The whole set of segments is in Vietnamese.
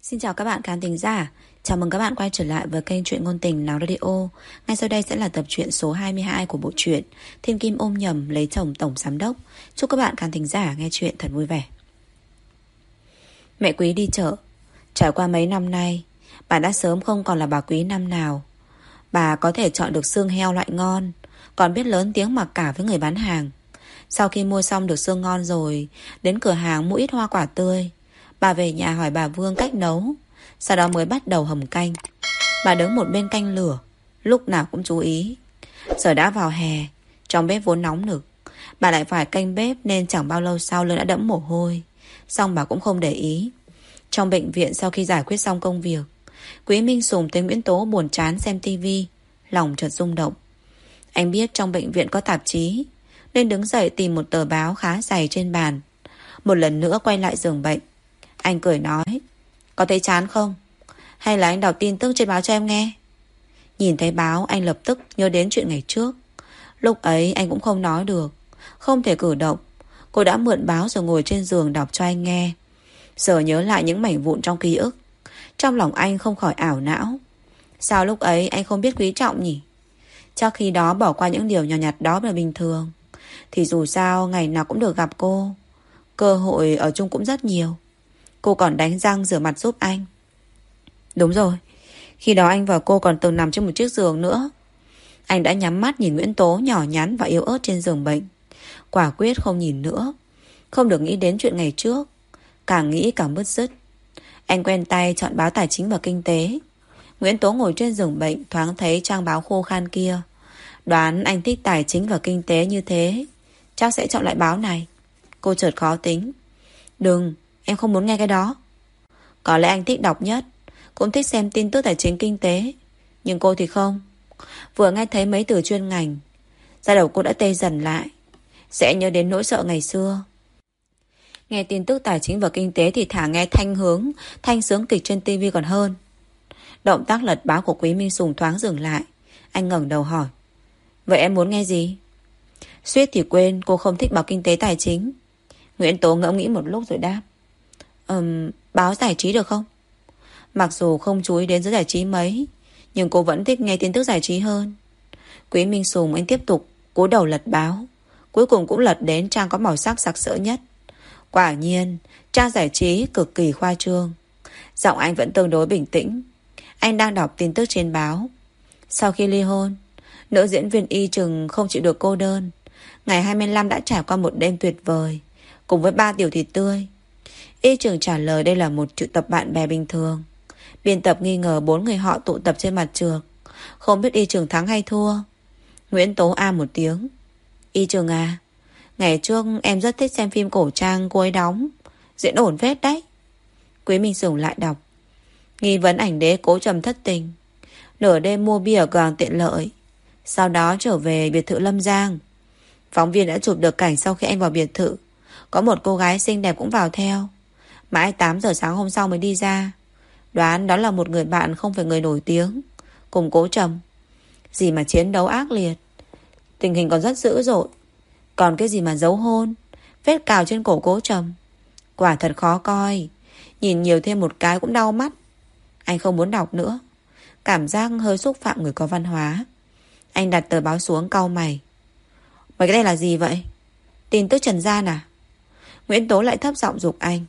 Xin chào các bạn khán thính giả. Chào mừng các bạn quay trở lại với kênh truyện ngôn tình Nào Radio. Ngay sau đây sẽ là tập truyện số 22 của bộ truyện Thiên Kim ôm nhầm lấy chồng tổng giám đốc. Chúc các bạn khán thính giả nghe truyện thật vui vẻ. Mẹ Quý đi chợ. Trải qua mấy năm nay, bà đã sớm không còn là bà Quý năm nào. Bà có thể chọn được xương heo loại ngon, còn biết lớn tiếng mặc cả với người bán hàng. Sau khi mua xong được xương ngon rồi, đến cửa hàng mua ít hoa quả tươi. Bà về nhà hỏi bà Vương cách nấu, sau đó mới bắt đầu hầm canh. Bà đứng một bên canh lửa, lúc nào cũng chú ý. Giờ đã vào hè, trong bếp vốn nóng nực, bà lại phải canh bếp nên chẳng bao lâu sau lưng đã đẫm mồ hôi. Xong bà cũng không để ý. Trong bệnh viện sau khi giải quyết xong công việc, Quý Minh Sùng thấy Nguyễn Tố buồn chán xem tivi, lòng chợt rung động. Anh biết trong bệnh viện có tạp chí, nên đứng dậy tìm một tờ báo khá dày trên bàn. Một lần nữa quay lại giường bệnh. Anh cười nói: "Có thấy chán không? Hay là anh đọc tin tức trên báo cho em nghe?" Nhìn thấy báo, anh lập tức nhớ đến chuyện ngày trước. Lúc ấy anh cũng không nói được, không thể cử động. Cô đã mượn báo rồi ngồi trên giường đọc cho anh nghe. Giờ nhớ lại những mảnh vụn trong ký ức, trong lòng anh không khỏi ảo não. Sao lúc ấy anh không biết quý trọng nhỉ? Chắc khi đó bỏ qua những điều nhỏ nhặt đó là bình thường. Thì dù sao ngày nào cũng được gặp cô, cơ hội ở chung cũng rất nhiều. Cô còn đánh răng rửa mặt giúp anh. Đúng rồi, khi đó anh và cô còn từng nằm trên một chiếc giường nữa. Anh đã nhắm mắt nhìn Nguyễn Tố nhỏ nhắn và yếu ớt trên giường bệnh. Quả quyết không nhìn nữa. Không được nghĩ đến chuyện ngày trước. Càng nghĩ càng bứt rứt. Anh quen tay chọn báo Tài chính và Kinh tế. Nguyễn Tố ngồi trên giường bệnh, thoáng thấy trang báo khô khan kia. Đoán anh thích Tài chính và Kinh tế như thế, chắc sẽ chọn lại báo này. Cô chợt khó tính. Đừng, em không muốn nghe cái đó. Có lẽ anh thích đọc nhất, cũng thích xem tin tức tài chính kinh tế. Nhưng cô thì không. Vừa nghe thấy mấy từ chuyên ngành, da đầu cô đã tê dần lại. Sẽ nhớ đến nỗi sợ ngày xưa. Nghe tin tức tài chính và kinh tế thì thả nghe thanh sướng kịch trên tivi còn hơn. Động tác lật báo của Quý Minh Sùng thoáng dừng lại. Anh ngẩng đầu hỏi: "Vậy em muốn nghe gì?" Suýt thì quên cô không thích báo kinh tế tài chính. Nguyễn Tố ngẫm nghĩ một lúc rồi đáp: Báo giải trí được không?" Mặc dù không chú ý đến giới giải trí mấy, nhưng cô vẫn thích nghe tin tức giải trí hơn. Quý Minh Sùng anh tiếp tục cúi đầu lật báo. Cuối cùng cũng lật đến trang có màu sắc sặc sỡ nhất. Quả nhiên trang giải trí cực kỳ khoa trương. Giọng anh vẫn tương đối bình tĩnh. Anh đang đọc tin tức trên báo. Sau khi ly hôn, nữ diễn viên Y Trừng không chịu được cô đơn. Ngày 25 đã trải qua một đêm tuyệt vời cùng với 3 tiểu thịt tươi. Y Trừng trả lời đây là một triệu tập bạn bè bình thường. Biên tập nghi ngờ 4 người họ tụ tập trên mặt trược, không biết Y Trừng thắng hay thua. Nguyễn Tố a một tiếng: "Y Trừng à, ngày trước em rất thích xem phim cổ trang cô ấy đóng, diễn ổn phết đấy." Quý Minh Sùng lại đọc: "Nghi vấn ảnh đế Cố Trầm thất tình, nửa đêm mua bia ở cửa hàng tiện lợi, sau đó trở về biệt thự Lâm Giang. Phóng viên đã chụp được cảnh sau khi anh vào biệt thự, có một cô gái xinh đẹp cũng vào theo. Mãi 8 giờ sáng hôm sau mới đi ra. Đoán đó là một người bạn không phải người nổi tiếng, cùng Cố Trầm. Gì mà chiến đấu ác liệt, tình hình còn rất dữ dội. Còn cái gì mà giấu hôn, vết cào trên cổ Cố Trầm, quả thật khó coi. Nhìn nhiều thêm một cái cũng đau mắt." Anh không muốn đọc nữa, cảm giác hơi xúc phạm người có văn hóa. Anh đặt tờ báo xuống cau mày: "Mấy cái này là gì vậy? Tin tức trần gian à?" Nguyễn Tố lại thấp giọng giục anh: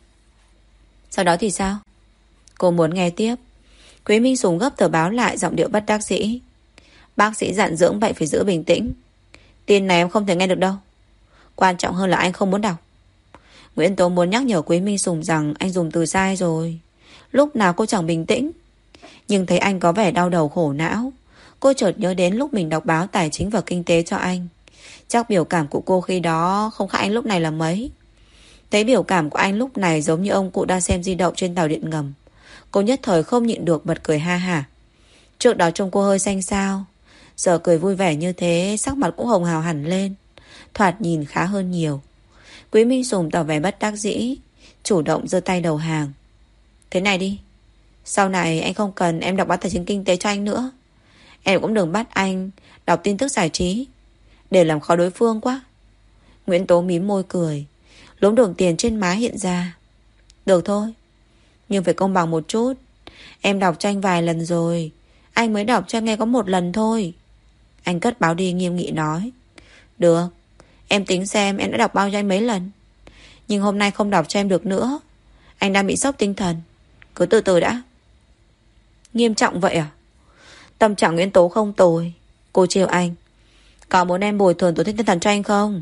"Sau đó thì sao?" Cô muốn nghe tiếp. Quý Minh Sùng gấp tờ báo lại, giọng điệu bất đắc dĩ: "Bác sĩ dặn dưỡng bệnh phải giữ bình tĩnh. Tin này em không thể nghe được đâu. Quan trọng hơn là anh không muốn đọc." Nguyễn Tố muốn nhắc nhở Quý Minh Sùng rằng anh dùng từ sai rồi. Lúc nào cô chẳng bình tĩnh. Nhưng thấy anh có vẻ đau đầu khổ não, cô chợt nhớ đến lúc mình đọc báo tài chính và kinh tế cho anh. Chắc biểu cảm của cô khi đó không khác anh lúc này là mấy. Thấy biểu cảm của anh lúc này giống như ông cụ đang xem di động trên tàu điện ngầm, cô nhất thời không nhịn được bật cười ha hả. Trước đó trông cô hơi xanh xao, giờ cười vui vẻ như thế, sắc mặt cũng hồng hào hẳn lên, thoạt nhìn khá hơn nhiều. Quý Minh Sùng tỏ vẻ bất đắc dĩ, chủ động giơ tay đầu hàng: "Thế này đi, sau này anh không cần em đọc báo tài chính kinh tế cho anh nữa. Em cũng đừng bắt anh đọc tin tức giải trí, để làm khó đối phương quá." Nguyễn Tố mím môi cười, lúm đồng tiền trên má hiện ra: "Được thôi." Nhưng phải công bằng một chút. Em đọc cho anh vài lần rồi, anh mới đọc cho nghe có một lần thôi. Anh cất báo đi nghiêm nghị nói. Được, em tính xem em đã đọc bao cho anh mấy lần. Nhưng hôm nay không đọc cho em được nữa. Anh đang bị sốc tinh thần. Cứ từ từ đã. Nghiêm trọng vậy à? Tâm trạng Nguyễn Tố không tồi. Cô trêu anh. Có muốn em bồi thường tổn thất tinh thần cho anh không?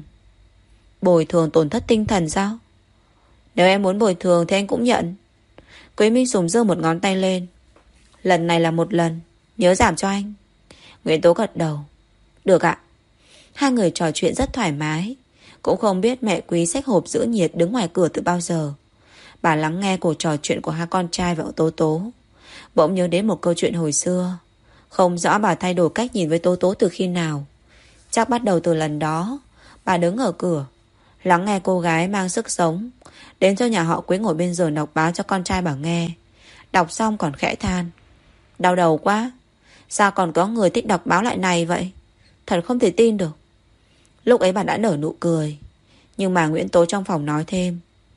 Bồi thường tổn thất tinh thần sao? Nếu em muốn bồi thường thì anh cũng nhận. Quế Minh Sùng giơ một ngón tay lên. Lần này là một lần, nhớ giảm cho anh. Nguyễn Tố gật đầu. Được ạ. Hai người trò chuyện rất thoải mái. Cũng không biết mẹ Quý xách hộp giữ nhiệt đứng ngoài cửa từ bao giờ. Bà lắng nghe cuộc trò chuyện của hai con trai và Tố Tố. Bỗng nhớ đến một câu chuyện hồi xưa. Không rõ bà thay đổi cách nhìn với Tố Tố từ khi nào. Chắc bắt đầu từ lần đó. Bà đứng ở cửa, lắng nghe cô gái mang sức sống đến cho nhà họ Quế ngồi bên giường đọc báo cho con trai bà nghe. Đọc xong còn khẽ than. Đau đầu quá. Sao còn có người thích đọc báo loại này vậy? Thật không thể tin được. Lúc ấy bà đã nở nụ cười. Nhưng mà Nguyễn Tố trong phòng nói thêm.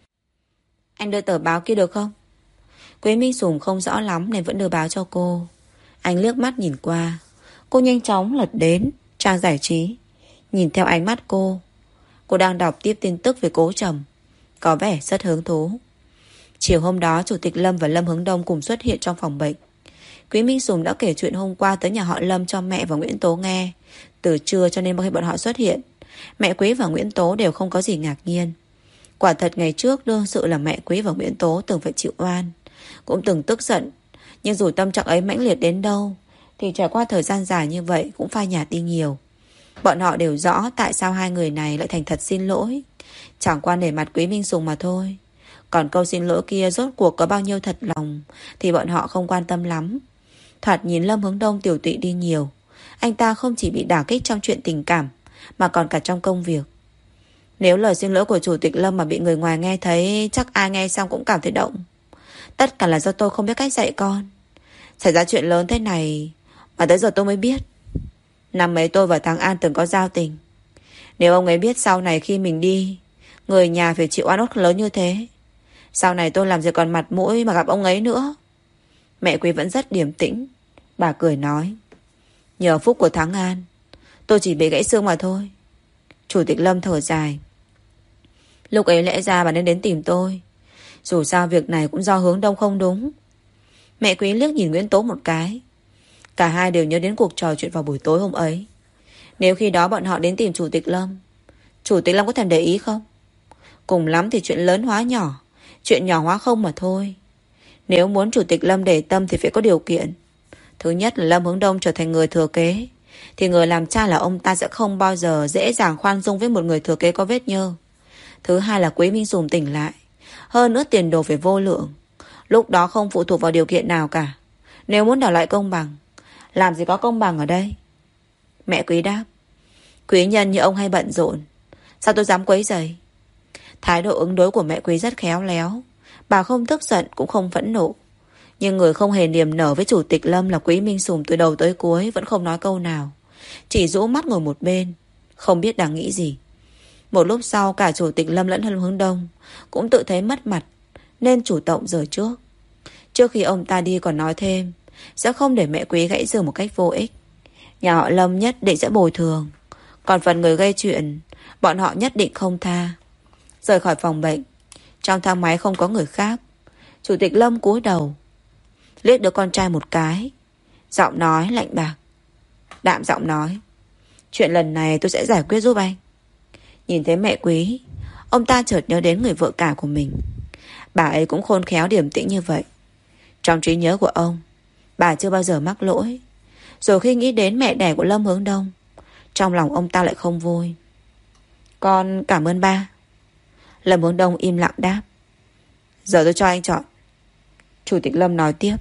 Anh đưa tờ báo kia được không? Quế Minh Sùng không rõ lắm nên vẫn đưa báo cho cô. Anh liếc mắt nhìn qua. Cô nhanh chóng lật đến trang giải trí. Nhìn theo ánh mắt cô đang đọc tiếp tin tức về Cố Trầm. Có vẻ rất hứng thú. Chiều hôm đó Chủ tịch Lâm và Lâm Hướng Đông cùng xuất hiện trong phòng bệnh. Quý Minh Sùng đã kể chuyện hôm qua tới nhà họ Lâm cho mẹ và Nguyễn Tố nghe. Từ trưa cho nên khi bọn họ xuất hiện, mẹ Quý và Nguyễn Tố đều không có gì ngạc nhiên. Quả thật ngày trước đương sự là mẹ Quý và Nguyễn Tố từng phải chịu oan, cũng từng tức giận. Nhưng dù tâm trạng ấy mãnh liệt đến đâu thì trải qua thời gian dài như vậy cũng phai nhạt đi nhiều. Bọn họ đều rõ tại sao hai người này lại thành thật xin lỗi. Chẳng qua nể mặt Quý Minh Sùng mà thôi. Còn câu xin lỗi kia rốt cuộc có bao nhiêu thật lòng thì bọn họ không quan tâm lắm. Thoạt nhìn Lâm Hướng Đông tiểu tụy đi nhiều. Anh ta không chỉ bị đả kích trong chuyện tình cảm mà còn cả trong công việc. Nếu lời xin lỗi của Chủ tịch Lâm mà bị người ngoài nghe thấy, chắc ai nghe xong cũng cảm thấy động. Tất cả là do tôi không biết cách dạy con. Xảy ra chuyện lớn thế này mà tới giờ tôi mới biết. Năm ấy tôi và Thắng An từng có giao tình. Nếu ông ấy biết sau này khi mình đi, người nhà phải chịu oan ức lớn như thế, sau này tôi làm gì còn mặt mũi mà gặp ông ấy nữa. Mẹ Quý vẫn rất điềm tĩnh. Bà cười nói. Nhờ phúc của Thắng An, tôi chỉ bị gãy xương mà thôi. Chủ tịch Lâm thở dài. Lúc ấy lẽ ra bà nên đến tìm tôi. Dù sao việc này cũng do Hướng Đông không đúng. Mẹ Quý liếc nhìn Nguyễn Tố một cái. Cả hai đều nhớ đến cuộc trò chuyện vào buổi tối hôm ấy. Nếu khi đó bọn họ đến tìm Chủ tịch Lâm, Chủ tịch Lâm có thèm để ý không? Cùng lắm thì chuyện lớn hóa nhỏ, chuyện nhỏ hóa không mà thôi. Nếu muốn Chủ tịch Lâm để tâm thì phải có điều kiện. Thứ nhất là Lâm Hướng Đông trở thành người thừa kế, thì người làm cha là ông ta sẽ không bao giờ dễ dàng khoan dung với một người thừa kế có vết nhơ. Thứ hai là Quý Minh Sùng tỉnh lại. Hơn nữa tiền đồ phải vô lượng. Lúc đó không phụ thuộc vào điều kiện nào cả. Nếu muốn đòi lại công bằng, làm gì có công bằng ở đây? Mẹ Quý đáp. Quý nhân như ông hay bận rộn, sao tôi dám quấy rầy? Thái độ ứng đối của mẹ Quý rất khéo léo. Bà không tức giận cũng không phẫn nộ. Nhưng người không hề niềm nở với Chủ tịch Lâm là Quý Minh Sùng từ đầu tới cuối vẫn không nói câu nào. Chỉ rũ mắt ngồi một bên, không biết đang nghĩ gì. Một lúc sau cả Chủ tịch Lâm lẫn Lâm Hướng Đông cũng tự thấy mất mặt nên chủ động rời trước. Trước khi ông ta đi còn nói thêm sẽ không để mẹ Quý gãy giường một cách vô ích. Nhà họ Lâm nhất định sẽ bồi thường. Còn phần người gây chuyện, bọn họ nhất định không tha. Rời khỏi phòng bệnh, trong thang máy không có người khác. Chủ tịch Lâm cúi đầu, liếc đứa con trai một cái, giọng nói lạnh bạc, đạm giọng nói. Chuyện lần này tôi sẽ giải quyết giúp anh. Nhìn thấy mẹ Quý, ông ta chợt nhớ đến người vợ cả của mình. Bà ấy cũng khôn khéo điềm tĩnh như vậy. Trong trí nhớ của ông, bà chưa bao giờ mắc lỗi. Rồi khi nghĩ đến mẹ đẻ của Lâm Hướng Đông, trong lòng ông ta lại không vui. Con cảm ơn ba. Lâm Hướng Đông im lặng đáp. Giờ tôi cho anh chọn. Chủ tịch Lâm nói tiếp.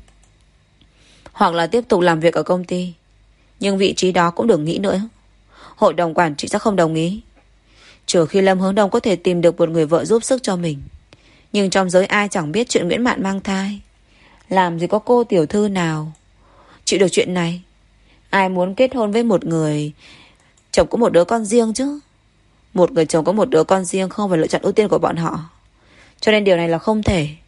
Hoặc là tiếp tục làm việc ở công ty, nhưng vị trí đó cũng đừng nghĩ nữa. Hội đồng quản trị sẽ không đồng ý. Trừ khi Lâm Hướng Đông có thể tìm được một người vợ giúp sức cho mình. Nhưng trong giới ai chẳng biết chuyện Nguyễn Mạn mang thai. Làm gì có cô tiểu thư nào chịu được chuyện này. Ai muốn kết hôn với một người chồng có một đứa con riêng chứ. Một người chồng có một đứa con riêng không phải lựa chọn ưu tiên của bọn họ. Cho nên điều này là không thể.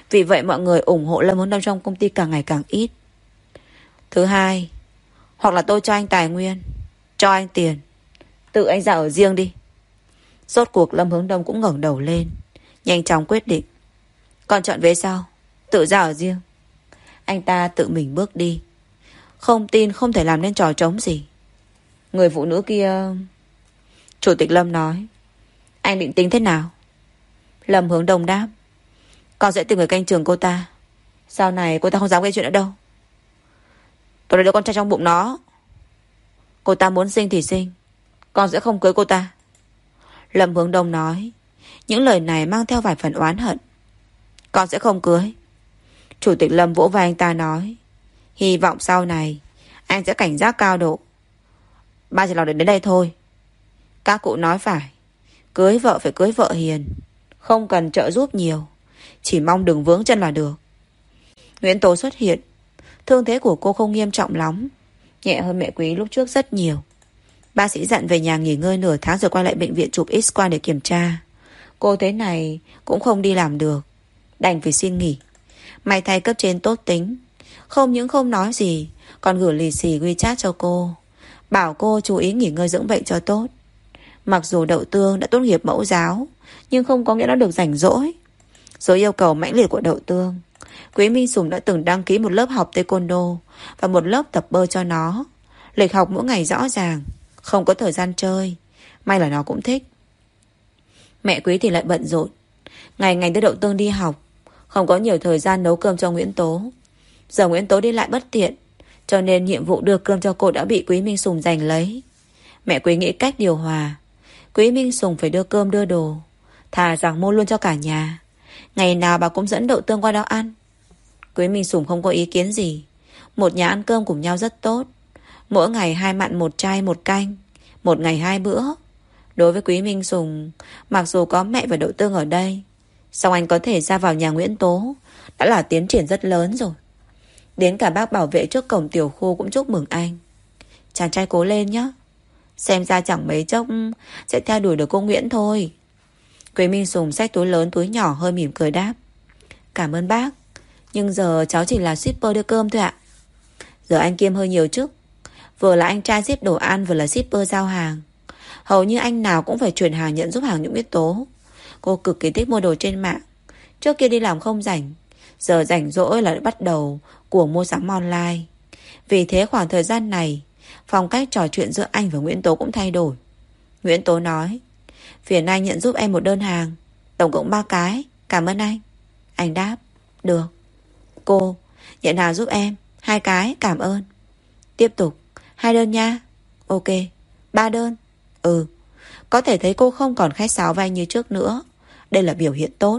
Vì vậy mọi người ủng hộ Lâm Hướng Đông trong công ty càng ngày càng ít. Thứ hai, hoặc là tôi cho anh tài nguyên, cho anh tiền, tự anh ra ở riêng đi. Rốt cuộc Lâm Hướng Đông cũng ngẩng đầu lên, nhanh chóng quyết định. Còn chọn về sau, tự ra ở riêng. Anh ta tự mình bước đi. Không tin không thể làm nên trò trống gì. Người phụ nữ kia... Chủ tịch Lâm nói, anh định tính thế nào? Lâm Hướng Đông đáp, con sẽ tìm người canh chừng cô ta. Sau này cô ta không dám gây chuyện nữa đâu. Tôi đã đứa con trai trong bụng nó. Cô ta muốn sinh thì sinh, con sẽ không cưới cô ta. Lâm Hướng Đông nói. Những lời này mang theo vài phần oán hận. Con sẽ không cưới. Chủ tịch Lâm vỗ vai anh ta nói, hy vọng sau này anh sẽ cảnh giác cao độ. Ba chỉ nói đến đây thôi. Các cụ nói phải, cưới vợ phải cưới vợ hiền, không cần trợ giúp nhiều, chỉ mong đừng vướng chân là được. Nguyễn Tố xuất hiện. Thương thế của cô không nghiêm trọng lắm, nhẹ hơn mẹ Quý lúc trước rất nhiều. Bác sĩ dặn về nhà nghỉ ngơi nửa tháng rồi quay lại bệnh viện chụp X-quang để kiểm tra. Cô thế này cũng không đi làm được, đành phải xin nghỉ. May thay cấp trên tốt tính, không những không nói gì, còn gửi lì xì WeChat cho cô, bảo cô chú ý nghỉ ngơi dưỡng bệnh cho tốt. Mặc dù Đậu Tương đã tốt nghiệp mẫu giáo, nhưng không có nghĩa nó được rảnh rỗi. Dưới yêu cầu mãnh liệt của Đậu Tương, Quý Minh Sùng đã từng đăng ký một lớp học taekwondo và một lớp tập bơi cho nó. Lịch học mỗi ngày rõ ràng, không có thời gian chơi. May là nó cũng thích. Mẹ Quý thì lại bận rộn, ngày ngày đưa Đậu Tương đi học, không có nhiều thời gian nấu cơm cho Nguyễn Tố. Giờ Nguyễn Tố đi lại bất tiện, cho nên nhiệm vụ đưa cơm cho cô đã bị Quý Minh Sùng giành lấy. Mẹ Quý nghĩ cách điều hòa. Quý Minh Sùng phải đưa cơm đưa đồ, thà rằng mua luôn cho cả nhà. Ngày nào bà cũng dẫn Đậu Tương qua đó ăn. Quý Minh Sùng không có ý kiến gì. Một nhà ăn cơm cùng nhau rất tốt. Mỗi ngày 2 mặn 1 chay 1 canh, một ngày 2 bữa. Đối với Quý Minh Sùng, mặc dù có mẹ và Đậu Tương ở đây, song anh có thể ra vào nhà Nguyễn Tố đã là tiến triển rất lớn rồi. Đến cả bác bảo vệ trước cổng tiểu khu cũng chúc mừng anh. Chàng trai cố lên nhé, xem ra chẳng mấy chốc sẽ theo đuổi được cô Nguyễn thôi. Quý Minh Sùng xách túi lớn túi nhỏ, hơi mỉm cười đáp, cảm ơn bác, nhưng giờ cháu chỉ là shipper đưa cơm thôi ạ. Giờ anh kiêm hơi nhiều chức, vừa là anh trai ship đồ ăn, vừa là shipper giao hàng. Hầu như anh nào cũng phải chuyển hàng nhận giúp hàng Nguyễn Biết Tố. Cô cực kỳ thích mua đồ trên mạng. Trước kia đi làm không rảnh, giờ rảnh rỗi là bắt đầu của mua sắm online. Vì thế khoảng thời gian này, phong cách trò chuyện giữa anh và Nguyễn Tố cũng thay đổi. Nguyễn Tố nói, phiền anh nhận giúp em một đơn hàng, tổng cộng 3 cái, cảm ơn anh. Anh đáp, được. Cô, nhận hàng giúp em 2 cái, cảm ơn. Tiếp tục, 2 đơn nha. Ok. 3 đơn. Ừ. Có thể thấy cô không còn khách sáo với anh như trước nữa. Đây là biểu hiện tốt.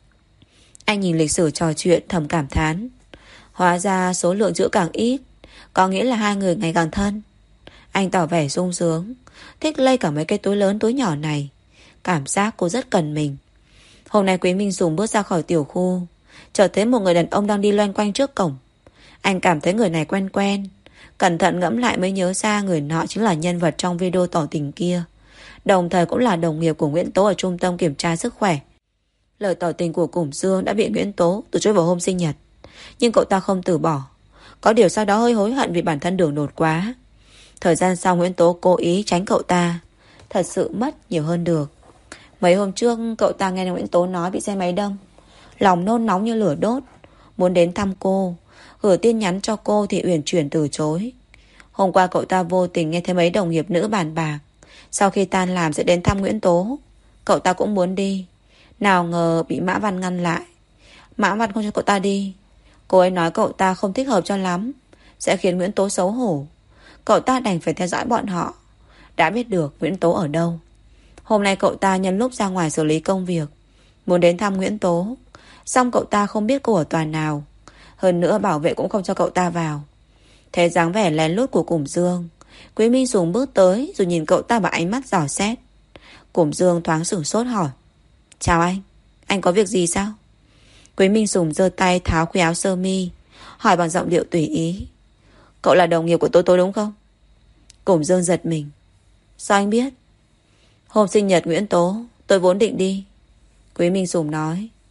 Anh nhìn lịch sử trò chuyện thầm cảm thán. Hóa ra số lượng chữ càng ít, có nghĩa là hai người ngày càng thân. Anh tỏ vẻ sung sướng, thích lây cả mấy cái túi lớn túi nhỏ này. Cảm giác cô rất cần mình. Hôm nay Quý Minh Sùng bước ra khỏi tiểu khu, chợt thấy một người đàn ông đang đi loanh quanh trước cổng. Anh cảm thấy người này quen quen. Cẩn thận ngẫm lại mới nhớ ra người nọ chính là nhân vật trong video tỏ tình kia, đồng thời cũng là đồng nghiệp của Nguyễn Tố ở trung tâm kiểm tra sức khỏe. Lời tỏ tình của Củng Dương đã bị Nguyễn Tố từ chối vào hôm sinh nhật, nhưng cậu ta không từ bỏ. Có điều sau đó hơi hối hận vì bản thân đường đột quá. Thời gian sau Nguyễn Tố cố ý tránh cậu ta, thật sự mất nhiều hơn được. Mấy hôm trước cậu ta nghe Nguyễn Tố nói bị xe máy đâm, lòng nôn nóng như lửa đốt, muốn đến thăm cô, gửi tin nhắn cho cô thì uyển chuyển từ chối. Hôm qua cậu ta vô tình nghe thấy mấy đồng nghiệp nữ bàn bạc, sau khi tan làm sẽ đến thăm Nguyễn Tố. Cậu ta cũng muốn đi, nào ngờ bị Mã Văn ngăn lại. Mã Văn không cho cậu ta đi. Cô ấy nói cậu ta không thích hợp cho lắm, sẽ khiến Nguyễn Tố xấu hổ. Cậu ta đành phải theo dõi bọn họ, đã biết được Nguyễn Tố ở đâu. Hôm nay cậu ta nhân lúc ra ngoài xử lý công việc, muốn đến thăm Nguyễn Tố. Xong cậu ta không biết cô ở tòa nào, hơn nữa bảo vệ cũng không cho cậu ta vào. Thấy dáng vẻ lén lút của Củng Dương, Quý Minh Sùng bước tới rồi nhìn cậu ta bằng ánh mắt dò xét. Củng Dương thoáng sửng sốt hỏi, chào anh có việc gì sao? Quý Minh Sùng giơ tay tháo khuy áo sơ mi, hỏi bằng giọng điệu tùy ý, cậu là đồng nghiệp của tôi đúng không? Củng Dương giật mình, sao anh biết? Hôm sinh nhật Nguyễn Tố tôi vốn định đi. Quý Minh Sùng nói,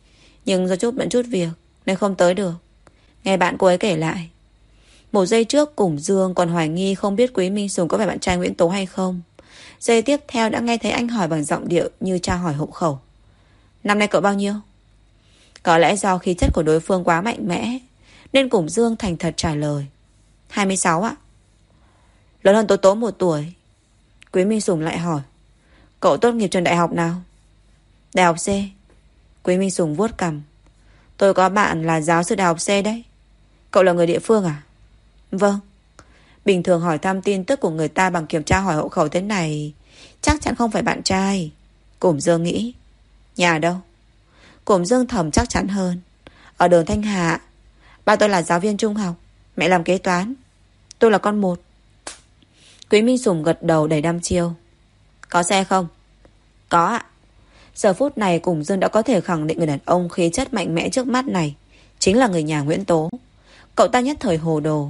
Nhưng do bận chút việc nên không tới được. Nghe bạn cô ấy kể lại, một giây trước Củng Dương còn hoài nghi không biết Quý Minh Sùng có phải bạn trai Nguyễn Tố hay không. Giây tiếp theo đã nghe thấy anh hỏi bằng giọng điệu như tra hỏi hộ khẩu. Năm nay cậu bao nhiêu? Có lẽ do khí chất của đối phương quá mạnh mẽ nên Củng Dương thành thật trả lời. 26 ạ. Lớn hơn Tố Tố 1 tuổi. Quý Minh Sùng lại hỏi. Cậu tốt nghiệp trường đại học nào? Đại học C. Quý Minh Sùng vuốt cằm. Tôi có bạn là giáo sư đại học C đấy. Cậu là người địa phương à? Vâng. Bình thường hỏi thăm tin tức của người ta bằng kiểm tra hỏi hộ khẩu thế này chắc chắn không phải bạn trai. Củng Dương nghĩ. Nhà đâu? Củng Dương thầm chắc chắn hơn. Ở đường Thanh Hà. Ba tôi là giáo viên trung học, mẹ làm kế toán. Tôi là con một. Quý Minh Sùng gật đầu đầy đăm chiêu. Có xe không? Có ạ. Giờ phút này Củng Dương đã có thể khẳng định người đàn ông khí chất mạnh mẽ trước mắt này chính là người nhà Nguyễn Tố. Cậu ta nhất thời hồ đồ.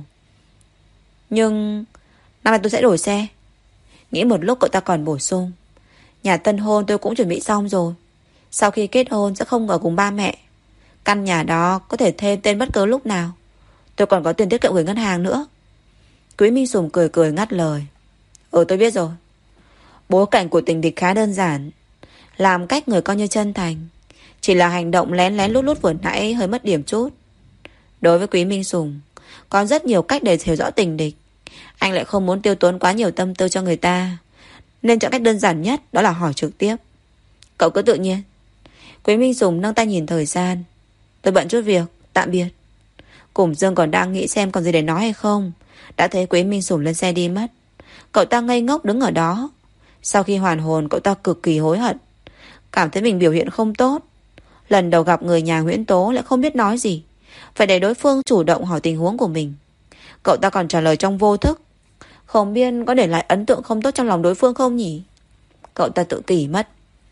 Nhưng năm nay tôi sẽ đổi xe. Nghĩ một lúc cậu ta còn bổ sung. Nhà tân hôn tôi cũng chuẩn bị xong rồi. Sau khi kết hôn sẽ không ở cùng ba mẹ. Căn nhà đó có thể thêm tên bất cứ lúc nào. Tôi còn có tiền tiết kiệm gửi ngân hàng nữa. Quý Minh Sùng cười cười ngắt lời. Tôi biết rồi. Bối cảnh của tình địch khá đơn giản. Làm cách người coi như chân thành. Chỉ là hành động lén lén lút lút vừa nãy hơi mất điểm chút. Đối với Quý Minh Sùng có rất nhiều cách để hiểu rõ tình địch. Anh lại không muốn tiêu tốn quá nhiều tâm tư cho người ta, nên chọn cách đơn giản nhất, đó là hỏi trực tiếp. Cậu cứ tự nhiên. Quý Minh Sùng nâng tay nhìn thời gian. Tôi bận chút việc, tạm biệt. Củng Dương còn đang nghĩ xem còn gì để nói hay không, đã thấy Quý Minh Sùng lên xe đi mất. Cậu ta ngây ngốc đứng ở đó. Sau khi hoàn hồn, cậu ta cực kỳ hối hận, cảm thấy mình biểu hiện không tốt. Lần đầu gặp người nhà Nguyễn Tố lại không biết nói gì, phải để đối phương chủ động hỏi tình huống của mình. Cậu ta còn trả lời trong vô thức. Không biết có để lại ấn tượng không tốt trong lòng đối phương không nhỉ? Cậu ta tự kỷ mất.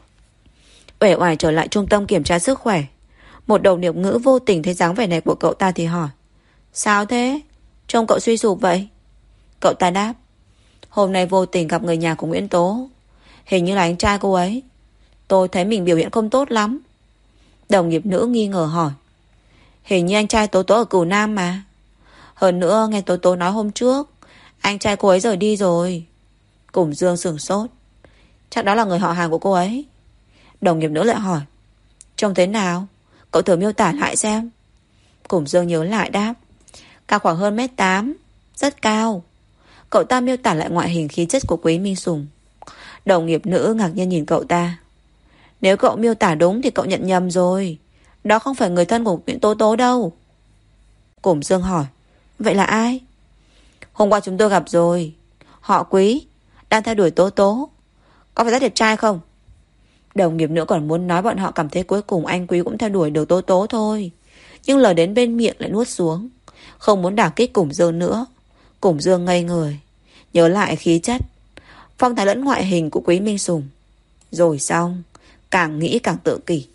Uể oải trở lại trung tâm kiểm tra sức khỏe. Một đầu niệm ngữ vô tình thấy dáng vẻ này của cậu ta thì hỏi. Sao thế? Trông cậu suy sụp vậy? Cậu ta đáp. Hôm nay vô tình gặp người nhà của Nguyễn Tố. Hình như là anh trai cô ấy. Tôi thấy mình biểu hiện không tốt lắm. Đồng nghiệp nữ nghi ngờ hỏi. Hình như anh trai Tố Tố ở Cửu Nam mà. Hơn nữa nghe Tố Tố nói hôm trước anh trai cô ấy rời đi rồi. Củng Dương sửng sốt. Chắc đó là người họ hàng của cô ấy. Đồng nghiệp nữ lại hỏi. Trông thế nào? Cậu thử miêu tả lại xem. Củng Dương nhớ lại đáp. Cao khoảng hơn 1m8. Rất cao. Cậu ta miêu tả lại ngoại hình khí chất của Quý Minh Sùng. Đồng nghiệp nữ ngạc nhiên nhìn cậu ta. Nếu cậu miêu tả đúng thì cậu nhận nhầm rồi. Đó không phải người thân của Nguyễn Tố Tố đâu. Củng Dương hỏi. Vậy là ai? Hôm qua chúng tôi gặp rồi. Họ Quý, đang theo đuổi Tố Tố. Có phải rất đẹp trai không? Đồng nghiệp nữa còn muốn nói bọn họ cảm thấy cuối cùng anh Quý cũng theo đuổi được Tố Tố thôi. Nhưng lời đến bên miệng lại nuốt xuống. Không muốn đả kích Củng Dương nữa. Củng Dương ngây người. Nhớ lại khí chất, phong thái lẫn ngoại hình của Quý Minh Sùng. Rồi xong, càng nghĩ càng tự kỷ.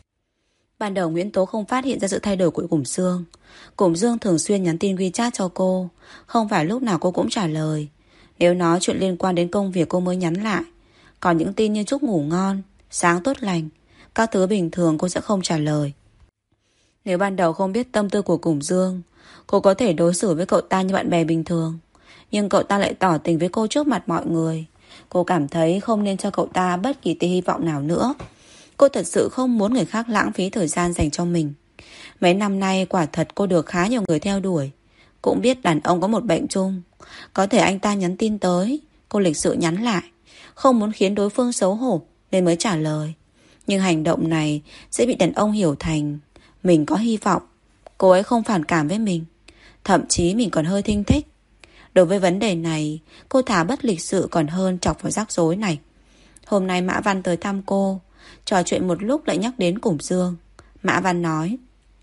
Ban đầu Nguyễn Tố không phát hiện ra sự thay đổi của Củng Dương. Củng Dương thường xuyên nhắn tin WeChat cho cô. Không phải lúc nào cô cũng trả lời. Nếu nói chuyện liên quan đến công việc cô mới nhắn lại. Còn những tin như chúc ngủ ngon, sáng tốt lành, các thứ bình thường cô sẽ không trả lời. Nếu ban đầu không biết tâm tư của Củng Dương, cô có thể đối xử với cậu ta như bạn bè bình thường. Nhưng cậu ta lại tỏ tình với cô trước mặt mọi người. Cô cảm thấy không nên cho cậu ta bất kỳ tia hy vọng nào nữa. Cô thật sự không muốn người khác lãng phí thời gian dành cho mình. Mấy năm nay quả thật cô được khá nhiều người theo đuổi. Cũng biết đàn ông có một bệnh chung. Có thể anh ta nhắn tin tới, cô lịch sự nhắn lại. Không muốn khiến đối phương xấu hổ nên mới trả lời. Nhưng hành động này sẽ bị đàn ông hiểu thành mình có hy vọng cô ấy không phản cảm với mình. Thậm chí mình còn hơi thinh thích. Đối với vấn đề này, cô thả bất lịch sự còn hơn chọc vào rắc rối này. Hôm nay Mã Văn tới thăm cô. Trò chuyện một lúc lại nhắc đến Củng Dương. Mã Văn nói.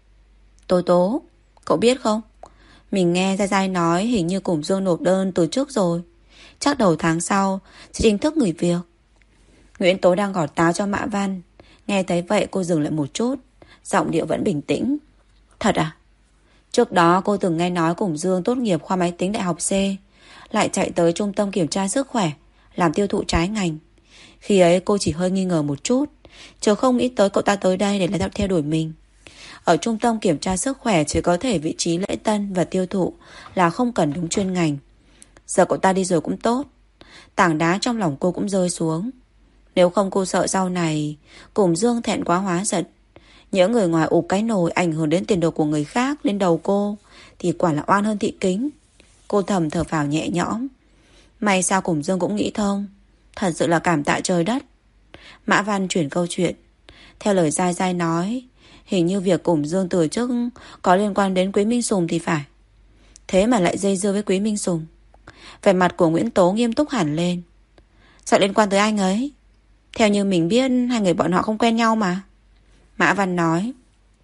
Tố Tố, cậu biết không? Mình nghe Giai Giai nói hình như Củng Dương nộp đơn từ trước rồi. Chắc đầu tháng sau sẽ chính thức nghỉ việc. Nguyễn Tố đang gọt táo cho Mã Văn. Nghe thấy vậy cô dừng lại một chút. Giọng điệu vẫn bình tĩnh. Thật à? Trước đó cô từng nghe nói Củng Dương tốt nghiệp khoa máy tính đại học C, lại chạy tới trung tâm kiểm tra sức khỏe, làm tiêu thụ trái ngành. Khi ấy cô chỉ hơi nghi ngờ một chút, chứ không nghĩ tới cậu ta tới đây để lại theo đuổi mình. Ở trung tâm kiểm tra sức khỏe chỉ có thể vị trí lễ tân và tiêu thụ, là không cần đúng chuyên ngành. Giờ cậu ta đi rồi cũng tốt. Tảng đá trong lòng cô cũng rơi xuống. Nếu không cô sợ sau này Cùng Dương thẹn quá hóa giận, những người ngoài ụp cái nồi ảnh hưởng đến tiền đồ của người khác lên đầu cô thì quả là oan hơn thị kính. Cô thầm thở phào nhẹ nhõm. May sao Cùng Dương cũng nghĩ thông. Thật sự là cảm tạ trời đất. Mã Văn chuyển câu chuyện. Theo lời Giai Giai nói, hình như việc Cùng Dương từ chức có liên quan đến Quý Minh Sùng thì phải. Thế mà lại dây dưa với Quý Minh Sùng. Vẻ mặt của Nguyễn Tố nghiêm túc hẳn lên. Sao liên quan tới anh ấy? Theo như mình biết, hai người bọn họ không quen nhau mà. Mã Văn nói.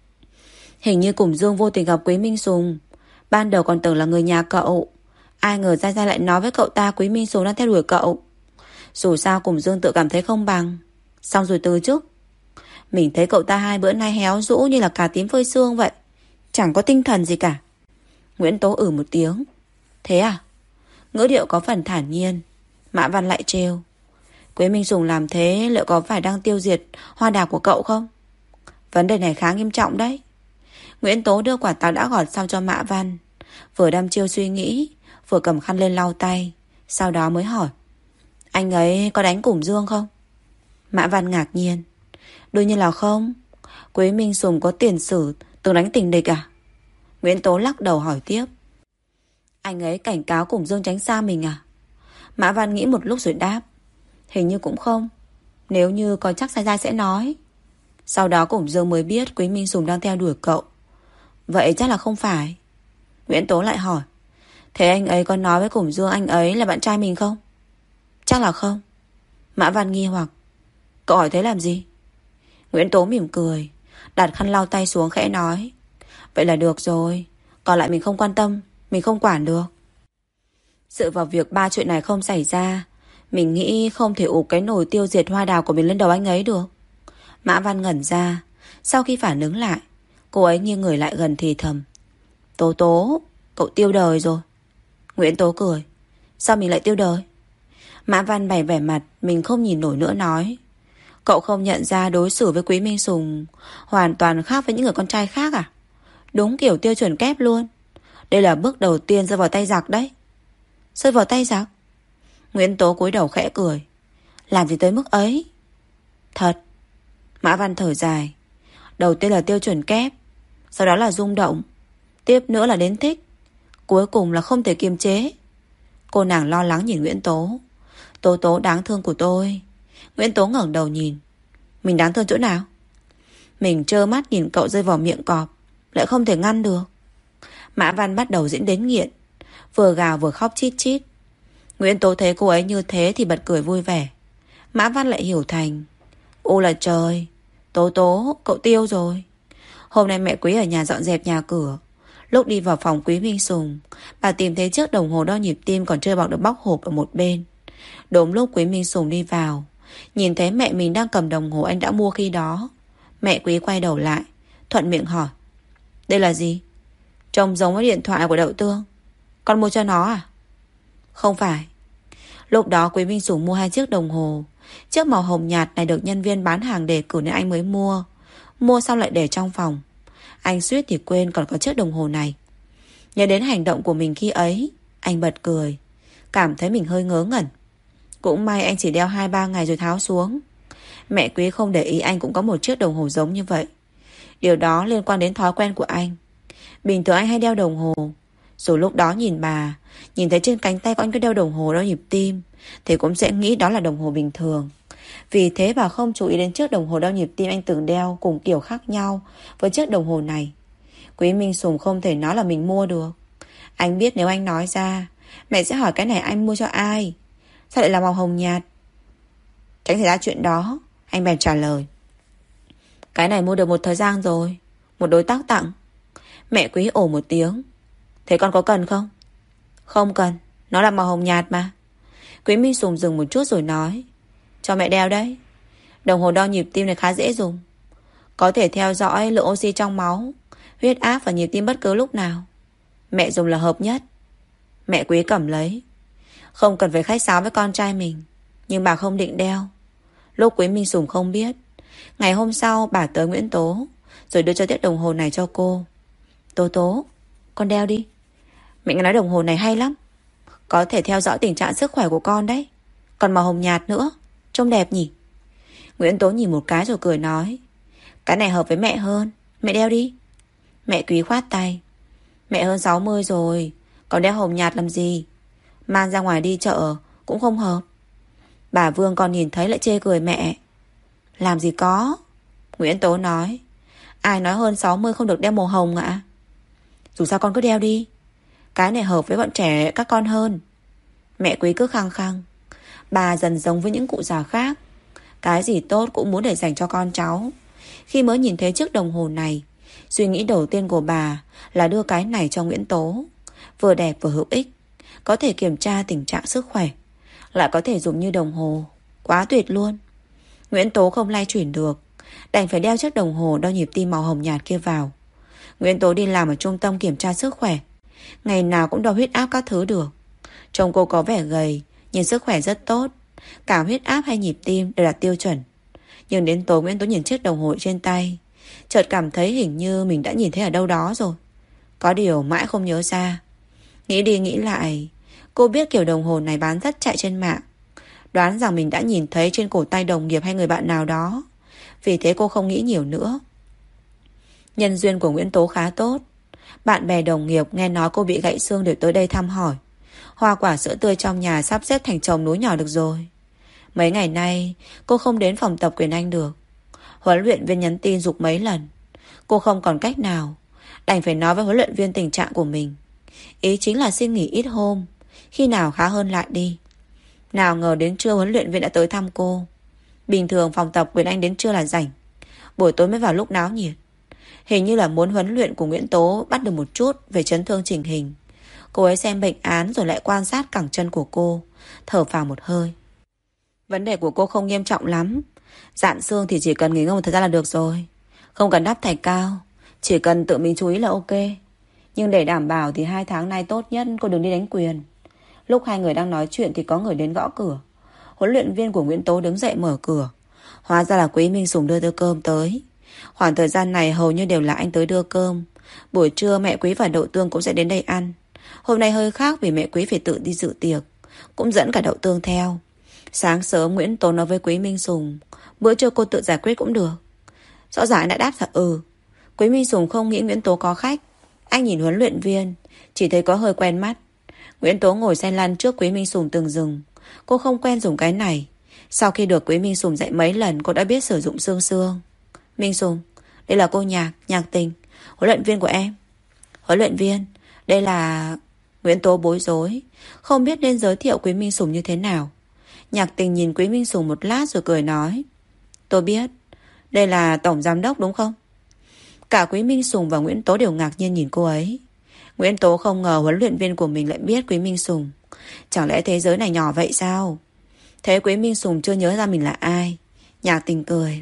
Hình như Cùng Dương vô tình gặp Quý Minh Sùng. Ban đầu còn tưởng là người nhà cậu. Ai ngờ Giai Giai lại nói với cậu ta Quý Minh Sùng đang theo đuổi cậu. Dù sao Cùng Dương tự cảm thấy không bằng, xong rồi từ chức. Mình thấy cậu ta 2 bữa nay héo rũ như là cà tím phơi xương vậy. Chẳng có tinh thần gì cả. Nguyễn Tố một tiếng. Thế à? Ngữ điệu có phần thản nhiên. Mã Văn lại trêu. Quý Minh Sùng làm thế liệu có phải đang tiêu diệt hoa đào của cậu không? Vấn đề này khá nghiêm trọng đấy. Nguyễn Tố đưa quả táo đã gọt xong cho Mã Văn, vừa đăm chiêu suy nghĩ, vừa cầm khăn lên lau tay. Sau đó mới hỏi. Anh ấy có đánh Cùng Dương không? Mã Văn ngạc nhiên. Đương nhiên là không. Quý Minh Sùng có tiền sử từng đánh tình địch à? Nguyễn Tố lắc đầu hỏi tiếp. Anh ấy cảnh cáo Cùng Dương tránh xa mình à? Mã Văn nghĩ một lúc rồi đáp. Hình như cũng không. Nếu như có chắc Giai Giai sẽ nói. Sau đó Cùng Dương mới biết Quý Minh Sùng đang theo đuổi cậu. Vậy chắc là không phải. Nguyễn Tố lại hỏi. Thế anh ấy có nói với Cùng Dương anh ấy là bạn trai mình không? Chắc là không. Mã Văn nghi hoặc. Cậu hỏi thế làm gì? Nguyễn Tố mỉm cười, đặt khăn lau tay xuống khẽ nói. Vậy là được rồi. Còn lại mình không quan tâm, mình không quản được. Dựa vào việc 3 chuyện này không xảy ra, mình nghĩ không thể ụp cái nồi tiêu diệt hoa đào của mình lên đầu anh ấy được. Mã Văn ngẩn ra. Sau khi phản ứng lại, cô ấy nghiêng người lại gần thì thầm. Tố Tố, cậu tiêu đời rồi. Nguyễn Tố cười. Sao mình lại tiêu đời? Mã Văn bày vẻ mặt mình không nhìn nổi nữa nói. Cậu không nhận ra đối xử với Quý Minh Sùng hoàn toàn khác với những người con trai khác à? Đúng kiểu tiêu chuẩn kép luôn. Đây là bước đầu tiên rơi vào tay giặc đấy. Rơi vào tay giặc? Nguyễn Tố cúi đầu khẽ cười. Làm gì tới mức ấy? Thật. Mã Văn thở dài. Đầu tiên là tiêu chuẩn kép, sau đó là rung động, tiếp nữa là đến thích, cuối cùng là không thể kiềm chế. Cô nàng lo lắng nhìn Nguyễn Tố. Tố Tố đáng thương của tôi. Nguyễn Tố ngẩng đầu nhìn. Mình đáng thương chỗ nào? Mình trơ mắt nhìn cậu rơi vào miệng cọp, lại không thể ngăn được. Mã Văn bắt đầu diễn đến nghiện, vừa gào vừa khóc chít chít. Nguyễn Tố thấy cô ấy như thế thì bật cười vui vẻ. Mã Văn lại hiểu thành. Ô là trời, Tố Tố, cậu tiêu rồi. Hôm nay mẹ Quý ở nhà dọn dẹp nhà cửa. Lúc đi vào phòng Quý Minh Sùng, bà tìm thấy chiếc đồng hồ đo nhịp tim còn chưa bọc được bóc hộp ở một bên. Đúng lúc Quý Minh Sùng đi vào, nhìn thấy mẹ mình đang cầm đồng hồ anh đã mua khi đó. Mẹ Quý quay đầu lại, thuận miệng hỏi. Đây là gì? Trông giống với điện thoại của Đậu Tương. Con mua cho nó à? Không phải. Lúc đó Quý Minh Sùng mua 2 chiếc đồng hồ. Chiếc màu hồng nhạt này được nhân viên bán hàng đề cử nên anh mới mua. Mua xong lại để trong phòng. Anh suýt thì quên còn có chiếc đồng hồ này. Nhớ đến hành động của mình khi ấy, anh bật cười, cảm thấy mình hơi ngớ ngẩn. Cũng may anh chỉ đeo 2-3 ngày rồi tháo xuống. Mẹ Quý không để ý anh cũng có một chiếc đồng hồ giống như vậy. Điều đó liên quan đến thói quen của anh. Bình thường anh hay đeo đồng hồ. Dù lúc đó nhìn bà, nhìn thấy trên cánh tay của anh có đeo đồng hồ đo nhịp tim, thì cũng sẽ nghĩ đó là đồng hồ bình thường. Vì thế bà không chú ý đến chiếc đồng hồ đo nhịp tim anh từng đeo cùng kiểu khác nhau với chiếc đồng hồ này. Quý Minh Sùng không thể nói là mình mua được. Anh biết nếu anh nói ra, mẹ sẽ hỏi cái này anh mua cho ai, sao lại là màu hồng nhạt. Tránh xảy ra chuyện đó, anh bèn trả lời. Cái này mua được một thời gian rồi, một đối tác tặng. Mẹ Quý ồ một tiếng. Thế con có cần không? Không cần, nó là màu hồng nhạt mà. Quý Minh Sùng dừng một chút rồi nói. Cho mẹ đeo đấy. Đồng hồ đo nhịp tim này khá dễ dùng, có thể theo dõi lượng oxy trong máu, huyết áp và nhịp tim bất cứ lúc nào. Mẹ dùng là hợp nhất. Mẹ Quý cầm lấy. Không cần phải khách sáo với con trai mình, nhưng bà không định đeo. Lúc Quý Minh Sùng không biết, ngày hôm sau bà tới Nguyễn Tố, rồi đưa cho chiếc đồng hồ này cho cô. Tố Tố, con đeo đi. Mẹ nghe nói đồng hồ này hay lắm, có thể theo dõi tình trạng sức khỏe của con đấy. Còn màu hồng nhạt nữa, trông đẹp nhỉ. Nguyễn Tố nhìn một cái rồi cười nói, cái này hợp với mẹ hơn, mẹ đeo đi. Mẹ Quý khoát tay, mẹ hơn 60 rồi, còn đeo hồng nhạt làm gì, mang ra ngoài đi chợ cũng không hợp. Bà Vương còn nhìn thấy lại chê cười mẹ. Làm gì có, Nguyễn Tố nói, ai nói hơn 60 không được đeo màu hồng ạ? Dù sao con cứ đeo đi, cái này hợp với bọn trẻ các con hơn. Mẹ Quý cứ khăng khăng. Bà dần giống với những cụ già khác, cái gì tốt cũng muốn để dành cho con cháu. Khi mới nhìn thấy chiếc đồng hồ này, suy nghĩ đầu tiên của bà là đưa cái này cho Nguyễn Tố. Vừa đẹp vừa hữu ích, có thể kiểm tra tình trạng sức khỏe, lại có thể dùng như đồng hồ. Quá tuyệt luôn. Nguyễn Tố không lay chuyển được, đành phải đeo chiếc đồng hồ đo nhịp tim màu hồng nhạt kia vào. Nguyễn Tố đi làm ở trung tâm kiểm tra sức khỏe, ngày nào cũng đo huyết áp các thứ được. Trông cô có vẻ gầy, nhưng sức khỏe rất tốt, cả huyết áp hay nhịp tim đều đạt tiêu chuẩn. Nhưng đến tối Nguyễn Tố nhìn chiếc đồng hồ trên tay, chợt cảm thấy hình như mình đã nhìn thấy ở đâu đó rồi. Có điều mãi không nhớ ra. Nghĩ đi nghĩ lại, cô biết kiểu đồng hồ này bán rất chạy trên mạng, đoán rằng mình đã nhìn thấy trên cổ tay đồng nghiệp hay người bạn nào đó. Vì thế cô không nghĩ nhiều nữa. Nhân duyên của Nguyễn Tố khá tốt. Bạn bè đồng nghiệp nghe nói cô bị gãy xương đều tới đây thăm hỏi. Hoa quả sữa tươi trong nhà sắp xếp thành chồng núi nhỏ được rồi. Mấy ngày nay cô không đến phòng tập Quyền Anh được. Huấn luyện viên nhắn tin giục mấy lần. Cô không còn cách nào, đành phải nói với huấn luyện viên tình trạng của mình. Ý chính là xin nghỉ ít hôm, khi nào khá hơn lại đi. Nào ngờ đến trưa huấn luyện viên đã tới thăm cô. Bình thường phòng tập Quyền Anh đến trưa là rảnh, buổi tối mới vào lúc náo nhiệt. Hình như là muốn huấn luyện của Nguyễn Tố bắt được một chút về chấn thương chỉnh hình. Cô ấy xem bệnh án rồi lại quan sát cẳng chân của cô, thở phào một hơi. Vấn đề của cô không nghiêm trọng lắm, dạn xương thì chỉ cần nghỉ ngơi một thời gian là được rồi. Không cần đắp thạch cao, chỉ cần tự mình chú ý là ok. Nhưng để đảm bảo thì 2 tháng nay tốt nhất cô đừng đi đánh quyền. Lúc hai người đang nói chuyện thì có người đến gõ cửa. Huấn luyện viên của Nguyễn Tố đứng dậy mở cửa. Hóa ra là Quý Minh Sùng đưa cơm tới. Khoảng thời gian này hầu như đều là anh tới đưa cơm. Buổi trưa mẹ Quý và Đậu Tương cũng sẽ đến đây ăn. Hôm nay hơi khác vì mẹ Quý phải tự đi dự tiệc, cũng dẫn cả Đậu Tương theo. Sáng sớm Nguyễn Tố nói với Quý Minh Sùng, bữa trưa cô tự giải quyết cũng được. Rõ ràng anh đã đáp là ừ. Quý Minh Sùng không nghĩ Nguyễn Tố có khách. Anh nhìn huấn luyện viên, chỉ thấy có hơi quen mắt. Nguyễn Tố ngồi xe lăn trước Quý Minh Sùng từng dừng. Cô không quen dùng cái này. Sau khi được Quý Minh Sùng dạy mấy lần, cô đã biết sử dụng sương sương. Minh Sùng, đây là cô Nhạc Tình, huấn luyện viên của em. Huấn luyện viên, đây là... Nguyễn Tố bối rối, không biết nên giới thiệu Quý Minh Sùng như thế nào. Nhạc Tình nhìn Quý Minh Sùng một lát rồi cười nói, tôi biết, đây là tổng giám đốc đúng không? Cả Quý Minh Sùng và Nguyễn Tố đều ngạc nhiên nhìn cô ấy. Nguyễn Tố không ngờ huấn luyện viên của mình lại biết Quý Minh Sùng. Chẳng lẽ thế giới này nhỏ vậy sao? Thế Quý Minh Sùng chưa nhớ ra mình là ai. Nhạc Tình cười,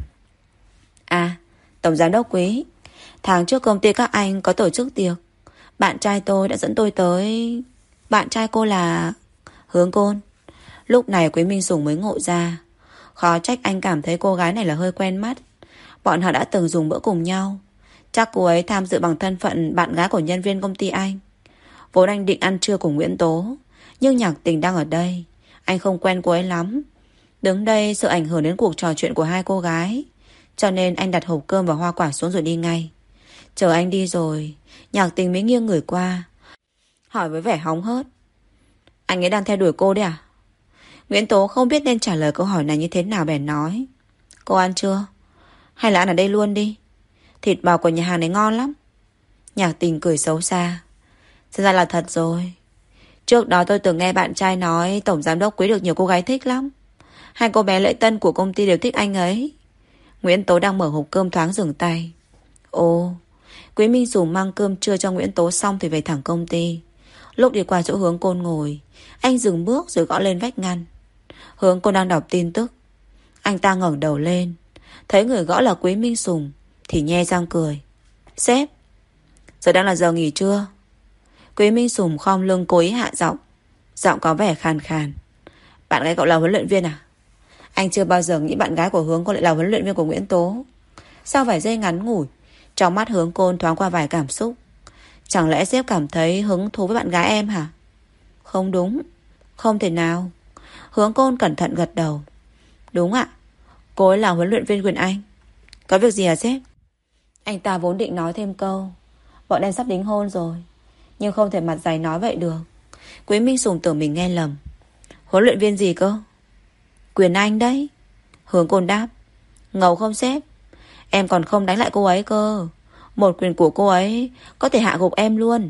à, tổng giám đốc Quý, tháng trước công ty các anh có tổ chức tiệc, bạn trai tôi đã dẫn tôi tới. Bạn trai cô là Hướng Côn. Lúc này Quý Minh Sùng mới ngộ ra. Khó trách anh cảm thấy cô gái này là hơi quen mắt. Bọn họ đã từng dùng bữa cùng nhau. Chắc cô ấy tham dự bằng thân phận bạn gái của nhân viên công ty anh. Vốn anh định ăn trưa cùng Nguyễn Tố, nhưng Nhạc Tình đang ở đây, anh không quen cô ấy lắm. Đứng đây sợ ảnh hưởng đến cuộc trò chuyện của hai cô gái, cho nên anh đặt hộp cơm và hoa quả xuống rồi đi ngay. Chờ anh đi rồi, Nhạc Tình mới nghiêng người qua, hỏi với vẻ hóng hớt, anh ấy đang theo đuổi cô đấy à? Nguyễn Tố không biết nên trả lời câu hỏi này như thế nào, bèn nói, cô ăn chưa? Hay là ăn ở đây luôn đi, thịt bò của nhà hàng này ngon lắm. Nhạc Tình cười xấu xa, thật ra là thật rồi. Trước đó tôi từng nghe bạn trai nói tổng giám đốc Quý được nhiều cô gái thích lắm. Hai cô bé lễ tân của công ty đều thích anh ấy. Nguyễn Tố đang mở hộp cơm thoáng dừng tay. Ồ, Quý Minh Sùng mang cơm trưa cho Nguyễn Tố xong thì về thẳng công ty. Lúc đi qua chỗ Hướng Côn ngồi, anh dừng bước rồi gõ lên vách ngăn. Hướng Côn đang đọc tin tức. Anh ta ngẩng đầu lên, thấy người gõ là Quý Minh Sùng thì nhe răng cười. Sếp, giờ đang là giờ nghỉ trưa. Quý Minh Sùng khom lưng cố ý hạ giọng, giọng có vẻ khàn khàn. Bạn gái cậu là huấn luyện viên à? Anh chưa bao giờ nghĩ bạn gái của Hướng Côn lại là huấn luyện viên của Nguyễn Tố. Sau vài giây ngắn ngủi Trong mắt Hướng Côn thoáng qua vài cảm xúc. Chẳng lẽ sếp cảm thấy hứng thú với bạn gái em hả? Không đúng. Không thể nào. Hướng Côn cẩn thận gật đầu. Đúng ạ. Cô ấy là huấn luyện viên Quyền Anh. Có việc gì hả sếp? Anh ta vốn định nói thêm câu bọn em sắp đính hôn rồi, nhưng không thể mặt dày nói vậy được. Quý Minh Sùng tưởng mình nghe lầm. Huấn luyện viên gì cơ? Quyền Anh đấy. Hướng Côn đáp. Ngầu không sếp? Em còn không đánh lại cô ấy cơ. Một quyền của cô ấy có thể hạ gục em luôn.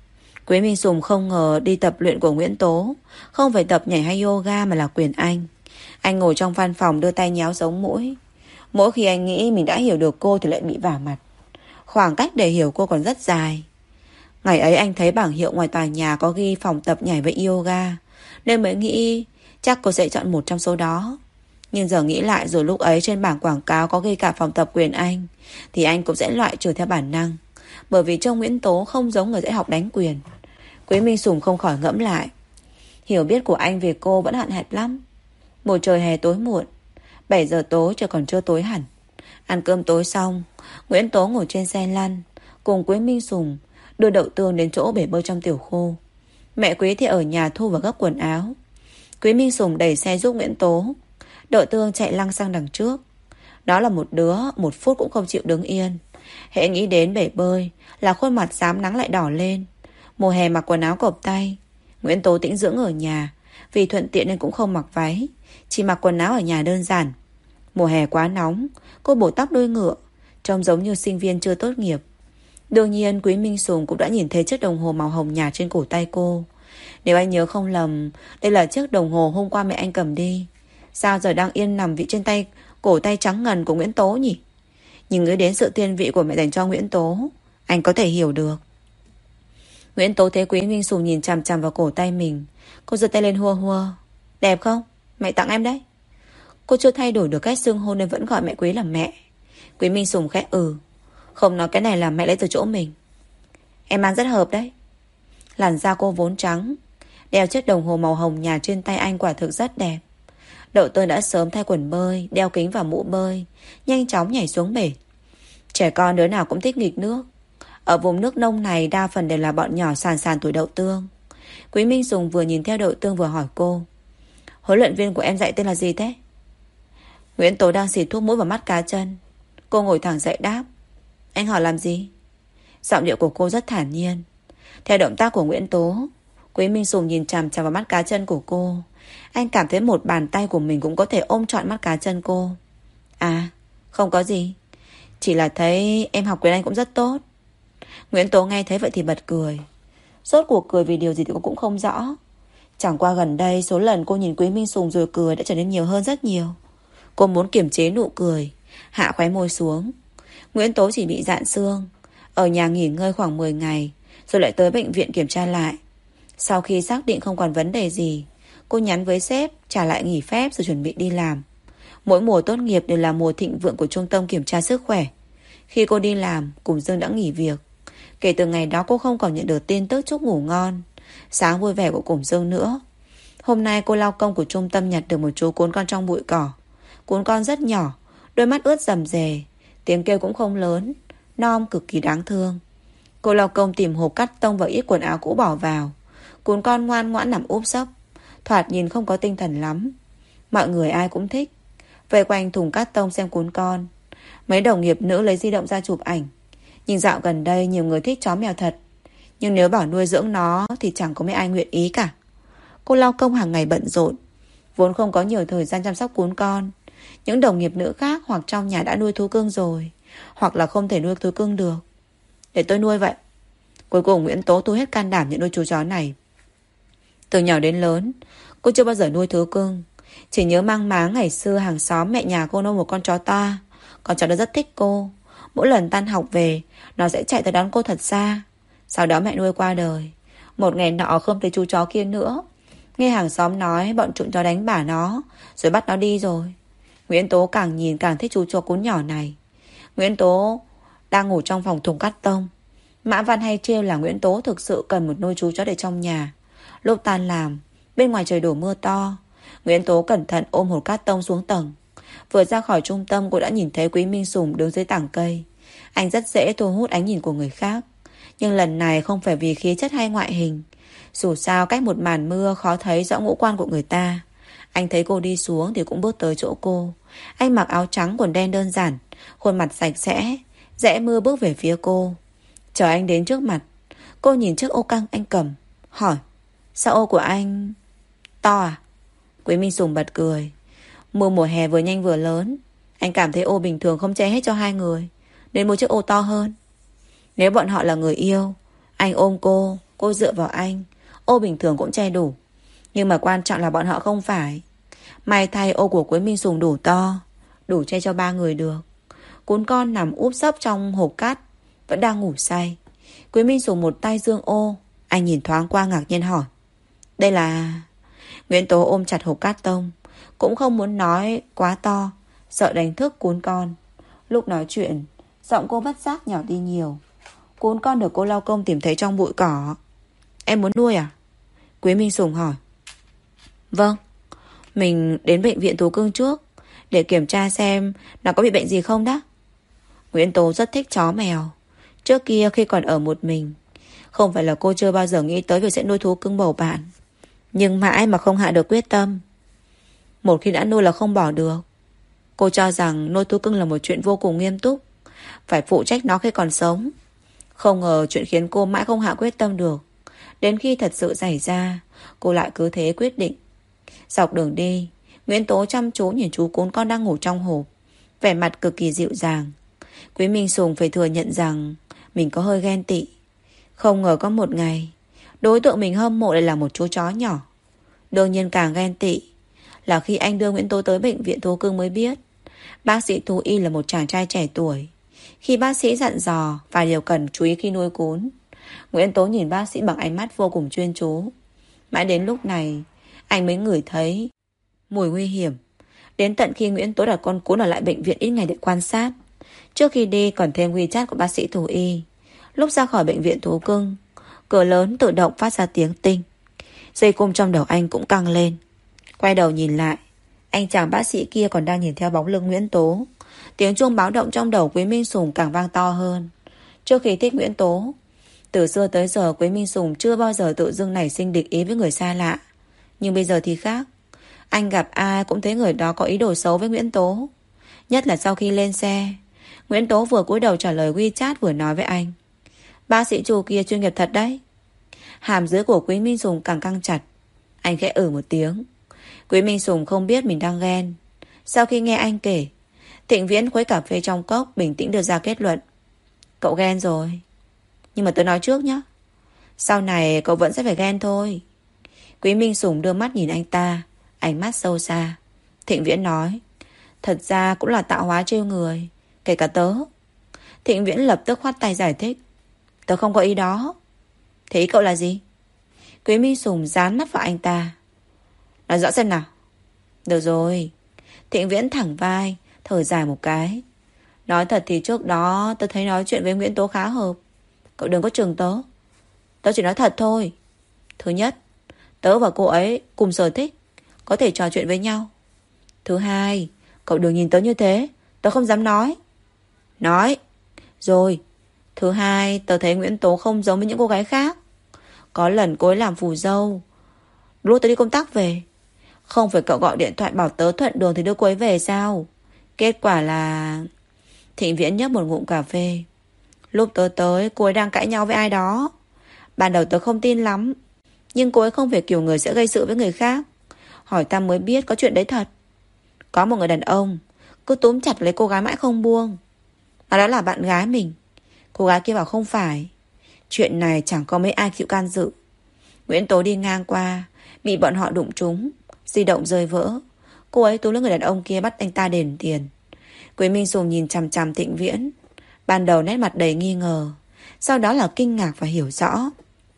Quý Minh Sùng không ngờ đi tập luyện của Nguyễn Tố không phải tập nhảy hay yoga mà là quyền Anh. Anh ngồi trong văn phòng đưa tay nhéo sống mũi. Mỗi khi anh nghĩ mình đã hiểu được cô thì lại bị vả mặt. Khoảng cách để hiểu cô còn rất dài. Ngày ấy anh thấy bảng hiệu ngoài tòa nhà có ghi phòng tập nhảy với yoga, nên mới nghĩ chắc cô sẽ chọn một trong số đó. Nhưng giờ nghĩ lại, rồi lúc ấy trên bảng quảng cáo có ghi cả phòng tập quyền Anh, thì anh cũng sẽ loại trừ theo bản năng, bởi vì trông Nguyễn Tố không giống người dễ học đánh quyền. Quý Minh Sùng không khỏi ngẫm lại. Hiểu biết của anh về cô vẫn hạn hẹp lắm. Một trời hè tối muộn, 7 giờ tối trời còn chưa tối hẳn. Ăn cơm tối xong, Nguyễn Tố ngồi trên xe lăn cùng Quý Minh Sùng đưa Đậu Tương đến chỗ bể bơi trong tiểu khu. Mẹ Quý thì ở nhà thu và gấp quần áo. Quý Minh Sùng đẩy xe giúp Nguyễn Tố. Đậu Tương chạy lăng sang đằng trước. Nó là một đứa một phút cũng không chịu đứng yên. Hễ nghĩ đến bể bơi là khuôn mặt xám nắng lại đỏ lên. Mùa hè mặc quần áo cộc tay. Nguyễn Tố tĩnh dưỡng ở nhà, vì thuận tiện nên cũng không mặc váy, chỉ mặc quần áo ở nhà đơn giản. Mùa hè quá nóng, cô bổ tóc đuôi ngựa, trông giống như sinh viên chưa tốt nghiệp. Đương nhiên Quý Minh Sùng cũng đã nhìn thấy chiếc đồng hồ màu hồng nhạt trên cổ tay cô. Nếu anh nhớ không lầm, đây là chiếc đồng hồ hôm qua mẹ anh cầm đi. Sao giờ đang yên nằm vị trên tay, cổ tay trắng ngần của Nguyễn Tố nhỉ? Nhưng nghĩ đến sự thiên vị của mẹ dành cho Nguyễn Tố, anh có thể hiểu được. Nguyễn Tố thấy Quý Minh Sùng nhìn chằm chằm vào cổ tay mình. Cô giơ tay lên hua hua. Đẹp không? Mẹ tặng em đấy. Cô chưa thay đổi được cách xưng hô nên vẫn gọi mẹ Quý là mẹ. Quý Minh Sùng khẽ không nói cái này là mẹ lấy từ chỗ mình. Em ăn rất hợp đấy. Làn da cô vốn trắng, đeo chiếc đồng hồ màu hồng nhạt trên tay anh quả thực rất đẹp. Đậu Tương đã sớm thay quần bơi, đeo kính và mũ bơi, nhanh chóng nhảy xuống bể. Trẻ con đứa nào cũng thích nghịch nước. Ở vùng nước nông này đa phần đều là bọn nhỏ sàn sàn tuổi Đậu Tương. Quý Minh Sùng vừa nhìn theo Đậu Tương vừa hỏi cô. Huấn luyện viên của em dạy tên là gì thế? Nguyễn Tố đang xịt thuốc mũi vào mắt cá chân. Cô ngồi thẳng dậy đáp. Anh hỏi làm gì? Giọng điệu của cô rất thản nhiên. Theo động tác của Nguyễn Tố, Quý Minh Sùng nhìn chằm chằm vào mắt cá chân của cô. Anh cảm thấy một bàn tay của mình cũng có thể ôm trọn mắt cá chân cô. À, không có gì. Chỉ là thấy em học quyền Anh cũng rất tốt. Nguyễn Tố nghe thấy vậy thì bật cười. Rốt cuộc cười vì điều gì thì cô cũng không rõ. Chẳng qua gần đây số lần cô nhìn Quý Minh Sùng rồi cười đã trở nên nhiều hơn rất nhiều. Cô muốn kiềm chế nụ cười, hạ khóe môi xuống. Nguyễn Tố chỉ bị rạn xương, ở nhà nghỉ ngơi khoảng 10 ngày, rồi lại tới bệnh viện kiểm tra lại. Sau khi xác định không còn vấn đề gì, cô nhắn với sếp trả lại nghỉ phép rồi chuẩn bị đi làm. Mỗi mùa tốt nghiệp đều là mùa thịnh vượng của trung tâm kiểm tra sức khỏe. Khi cô đi làm, Củng Dương đã nghỉ việc. Kể từ ngày đó cô không còn nhận được tin tức chúc ngủ ngon, sáng vui vẻ của Củng Dương nữa. Hôm nay cô lao công của trung tâm nhặt được một chú cún con trong bụi cỏ. Cún con rất nhỏ, đôi mắt ướt rầm rề, tiếng kêu cũng không lớn, non cực kỳ đáng thương. Cô lao công tìm hộp cắt tông và ít quần áo cũ bỏ vào. Cún con ngoan ngoãn nằm úp sấp, thoạt nhìn không có tinh thần lắm. Mọi người ai cũng thích, vây quanh thùng cắt tông xem cún con. Mấy đồng nghiệp nữ lấy di động ra chụp ảnh. Nhưng dạo gần đây nhiều người thích chó mèo thật, nhưng nếu bảo nuôi dưỡng nó thì chẳng có mấy ai nguyện ý cả. Cô lao công hàng ngày bận rộn, vốn không có nhiều thời gian chăm sóc cún con. Những đồng nghiệp nữ khác hoặc trong nhà đã nuôi thú cưng rồi, hoặc là không thể nuôi thú cưng được. Để tôi nuôi vậy. Cuối cùng Nguyễn Tố thu hết can đảm nhận nuôi chú chó này. Từ nhỏ đến lớn, cô chưa bao giờ nuôi thú cưng. Chỉ nhớ mang máng ngày xưa hàng xóm mẹ nhà cô nuôi một con chó to. Con chó đó rất thích cô. Mỗi lần tan học về, nó sẽ chạy tới đón cô thật xa. Sau đó mẹ nuôi qua đời. Một ngày nọ không thấy chú chó kia nữa. Nghe hàng xóm nói bọn trộm chó đánh bả nó, rồi bắt nó đi rồi. Nguyễn Tố càng nhìn càng thích chú chó cún nhỏ này. Nguyễn Tố đang ngủ trong phòng thùng cắt tông. Mã Văn hay trêu là Nguyễn Tố thực sự cần một nuôi chú chó để trong nhà. Lúc tan làm, bên ngoài trời đổ mưa to, Nguyễn Tố cẩn thận ôm hộp cát tông xuống tầng. Vừa ra khỏi trung tâm cô đã nhìn thấy Quý Minh Sùng đứng dưới tảng cây. Anh rất dễ thu hút ánh nhìn của người khác. Nhưng lần này không phải vì khí chất hay ngoại hình. Dù sao cách một màn mưa khó thấy rõ ngũ quan của người ta. Anh thấy cô đi xuống thì cũng bước tới chỗ cô. Anh mặc áo trắng quần đen đơn giản, khuôn mặt sạch sẽ, rẽ mưa bước về phía cô. Chờ anh đến trước mặt, cô nhìn chiếc ô căng anh cầm, hỏi: sao ô của anh to à? Quý Minh Sùng bật cười. Mưa mùa hè vừa nhanh vừa lớn, anh cảm thấy ô bình thường không che hết cho hai người, nên mua chiếc ô to hơn. Nếu bọn họ là người yêu, anh ôm cô dựa vào anh, ô bình thường cũng che đủ. Nhưng mà quan trọng là bọn họ không phải. May thay ô của Quý Minh Sùng đủ to, đủ che cho ba người được. Cún con nằm úp sấp trong hộp cát, vẫn đang ngủ say. Quý Minh Sùng một tay giương ô. Anh nhìn thoáng qua ngạc nhiên hỏi: đây là... Nguyễn Tố ôm chặt hộp cát tông, cũng không muốn nói quá to, sợ đánh thức cún con. Lúc nói chuyện, giọng cô bất giác nhỏ đi nhiều. Cún con được cô lao công tìm thấy trong bụi cỏ. Em muốn nuôi à? Quý Minh Sùng hỏi. Vâng. Mình đến bệnh viện thú cưng trước để kiểm tra xem nó có bị bệnh gì không đó. Nguyễn Tố rất thích chó mèo. Trước kia khi còn ở một mình, không phải là cô chưa bao giờ nghĩ tới việc sẽ nuôi thú cưng bầu bạn, nhưng mãi mà không hạ được quyết tâm. Một khi đã nuôi là không bỏ được. Cô cho rằng nuôi thú cưng là một chuyện vô cùng nghiêm túc, phải phụ trách nó khi còn sống. Không ngờ chuyện khiến cô mãi không hạ quyết tâm được. Đến khi thật sự xảy ra, cô lại cứ thế quyết định. Dọc đường đi, Nguyễn Tố chăm chú nhìn chú cún con đang ngủ trong hộp, vẻ mặt cực kỳ dịu dàng. Quý Minh Sùng phải thừa nhận rằng mình có hơi ghen tị. Không ngờ có một ngày, đối tượng mình hâm mộ lại là một chú chó nhỏ. Đương nhiên càng ghen tị là khi anh đưa Nguyễn Tố tới bệnh viện thú cưng mới biết bác sĩ thú y là một chàng trai trẻ tuổi. Khi bác sĩ dặn dò vài điều cần chú ý khi nuôi cún, Nguyễn Tố nhìn bác sĩ bằng ánh mắt vô cùng chuyên chú. Mãi đến lúc này, anh mới ngửi thấy mùi nguy hiểm. Đến tận khi Nguyễn Tố đặt con cún ở lại bệnh viện ít ngày để quan sát. Trước khi đi còn thêm WeChat của bác sĩ thú y. Lúc ra khỏi bệnh viện thú cưng, cửa lớn tự động phát ra tiếng tinh. Dây cung trong đầu anh cũng căng lên. Quay đầu nhìn lại, anh chàng bác sĩ kia còn đang nhìn theo bóng lưng Nguyễn Tố. Tiếng chuông báo động trong đầu Quý Minh Sùng càng vang to hơn. Trước khi thích Nguyễn Tố, từ xưa tới giờ Quý Minh Sùng chưa bao giờ tự dưng nảy sinh địch ý với người xa lạ. Nhưng bây giờ thì khác. Anh gặp ai cũng thấy người đó có ý đồ xấu với Nguyễn Tố. Nhất là sau khi lên xe, Nguyễn Tố vừa cúi đầu trả lời WeChat vừa nói với anh: bác sĩ Chu kia chuyên nghiệp thật đấy. Hàm dưới của Quý Minh Sùng càng căng chặt. Anh khẽ một tiếng. Quý Minh Sùng không biết mình đang ghen. Sau khi nghe anh kể, Thịnh Viễn khuấy cà phê trong cốc, bình tĩnh đưa ra kết luận: cậu ghen rồi. Nhưng mà tớ nói trước nhé, sau này cậu vẫn sẽ phải ghen thôi. Quý Minh Sùng đưa mắt nhìn anh ta, ánh mắt sâu xa. Thịnh Viễn nói: thật ra cũng là tạo hóa trêu người, kể cả tớ. Thịnh Viễn lập tức khoát tay giải thích: tớ không có ý đó. Thế ý cậu là gì? Quý Minh Sùng dán mắt vào anh ta. Nói rõ xem nào. Được rồi. Thịnh Viễn thẳng vai, thở dài một cái. Nói thật thì trước đó tớ thấy nói chuyện với Nguyễn Tố khá hợp. Cậu đừng có chừng tớ. Tớ chỉ nói thật thôi. Thứ nhất, tớ và cô ấy cùng sở thích, có thể trò chuyện với nhau. Thứ hai, cậu đừng nhìn tớ như thế, tớ không dám nói. Nói. Rồi. Thứ hai, tớ thấy Nguyễn Tố không giống với những cô gái khác. Có lần cô ấy làm phù dâu lúc tớ đi công tác về. Không phải cậu gọi điện thoại bảo tớ thuận đường thì đưa cô ấy về sao? Kết quả là... Thịnh Viễn nhấp một ngụm cà phê. Lúc tớ tới, cô ấy đang cãi nhau với ai đó. Ban đầu tớ không tin lắm, nhưng cô ấy không phải kiểu người sẽ gây sự với người khác. Hỏi thăm mới biết có chuyện đấy thật. Có một người đàn ông cứ túm chặt lấy cô gái mãi không buông. Mà đó là bạn gái mình. Cô gái kia bảo không phải. Chuyện này chẳng có mấy ai chịu can dự. Nguyễn Tố đi ngang qua, bị bọn họ đụng trúng, di động rơi vỡ. Cô ấy túm lấy người đàn ông kia bắt anh ta đền tiền. Quý Minh Sùng nhìn chằm chằm Thịnh Viễn. Ban đầu nét mặt đầy nghi ngờ, sau đó là kinh ngạc và hiểu rõ.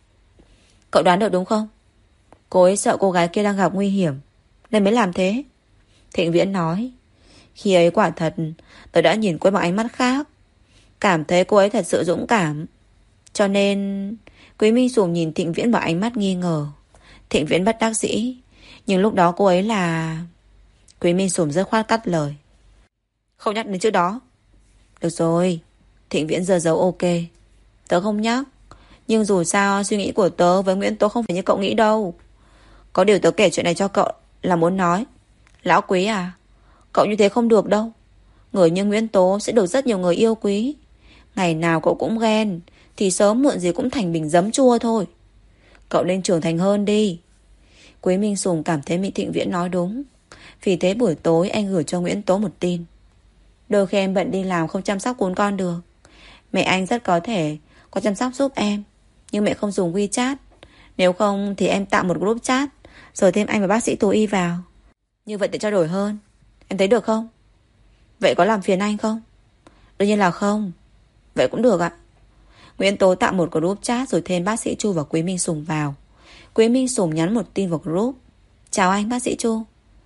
Cậu đoán được đúng không? Cô ấy sợ cô gái kia đang gặp nguy hiểm nên mới làm thế. Thịnh Viễn nói: khi ấy quả thật tớ đã nhìn cô ấy bằng ánh mắt khác, cảm thấy cô ấy thật sự dũng cảm. Cho nên... Quý Minh Sùng nhìn Thịnh Viễn bằng ánh mắt nghi ngờ. Thịnh Viễn bất đắc dĩ: nhưng lúc đó cô ấy là... Quý Minh Sùng rất khoát cắt lời: không nhắc đến chữ đó. Được rồi. Thịnh Viễn giơ dấu ok. Tớ không nhắc, nhưng dù sao suy nghĩ của tớ với Nguyễn Tố không phải như cậu nghĩ đâu. Có điều tớ kể chuyện này cho cậu là muốn nói, lão Quý à, cậu như thế không được đâu. Người như Nguyễn Tố sẽ được rất nhiều người yêu quý. Ngày nào cậu cũng ghen thì sớm muộn gì cũng thành bình giấm chua thôi. Cậu nên trưởng thành hơn đi. Quý Minh Sùng cảm thấy Mỹ Thịnh Viễn nói đúng. Vì thế buổi tối anh gửi cho Nguyễn Tố một tin. Đôi khi em bận đi làm không chăm sóc cuốn con được. Mẹ anh rất có thể có chăm sóc giúp em, nhưng mẹ không dùng WeChat. Nếu không thì em tạo một group chat, rồi thêm anh và bác sĩ Tú Y vào. Như vậy để trao đổi hơn. Em thấy được không? Vậy có làm phiền anh không? Đương nhiên là không. Vậy cũng được ạ. Nguyễn Tố tạo một group chat rồi thêm bác sĩ Chu và Quý Minh Sùng vào. Quý Minh Sùng nhắn một tin vào group. Chào anh bác sĩ Chu.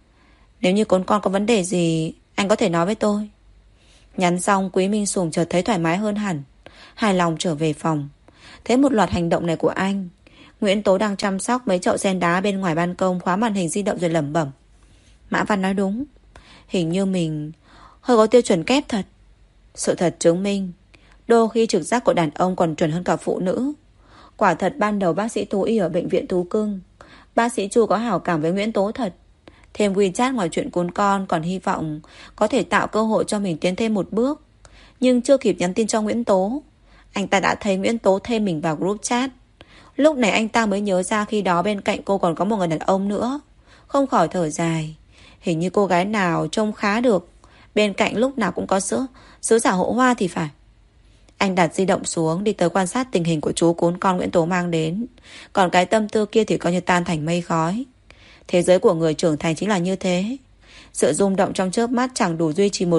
Nếu như con có vấn đề gì, anh có thể nói với tôi. Nhắn xong Quý Minh Sùng chợt thấy thoải mái hơn hẳn. Hài lòng trở về phòng. Thấy một loạt hành động này của anh, Nguyễn Tố đang chăm sóc mấy chậu sen đá bên ngoài ban công, khóa màn hình di động rồi lẩm bẩm. Mã Văn nói đúng. Hình như mình hơi có tiêu chuẩn kép thật. Sự thật chứng minh đôi khi trực giác của đàn ông còn chuẩn hơn cả phụ nữ. Quả thật ban đầu bác sĩ Tú Y ở bệnh viện Tú Cưng, bác sĩ Chu có hảo cảm với Nguyễn Tố thật. Thêm WeChat ngoài chuyện cuốn con, còn hy vọng có thể tạo cơ hội cho mình tiến thêm một bước. Nhưng chưa kịp nhắn tin cho Nguyễn Tố, anh ta đã thấy Nguyễn Tố thêm mình vào group chat. Lúc này anh ta mới nhớ ra khi đó bên cạnh cô còn có một người đàn ông nữa. Không khỏi thở dài. Hình như cô gái nào trông khá được, bên cạnh lúc nào cũng có sứ giả hộ hoa thì phải. Anh đặt di động xuống, đi tới quan sát tình hình của chú cún con Nguyễn Tố mang đến. Còn cái tâm tư kia thì coi như tan thành mây khói. Thế giới của người trưởng thành chính là như thế. Sự rung động trong chớp mắt chẳng đủ duy trì một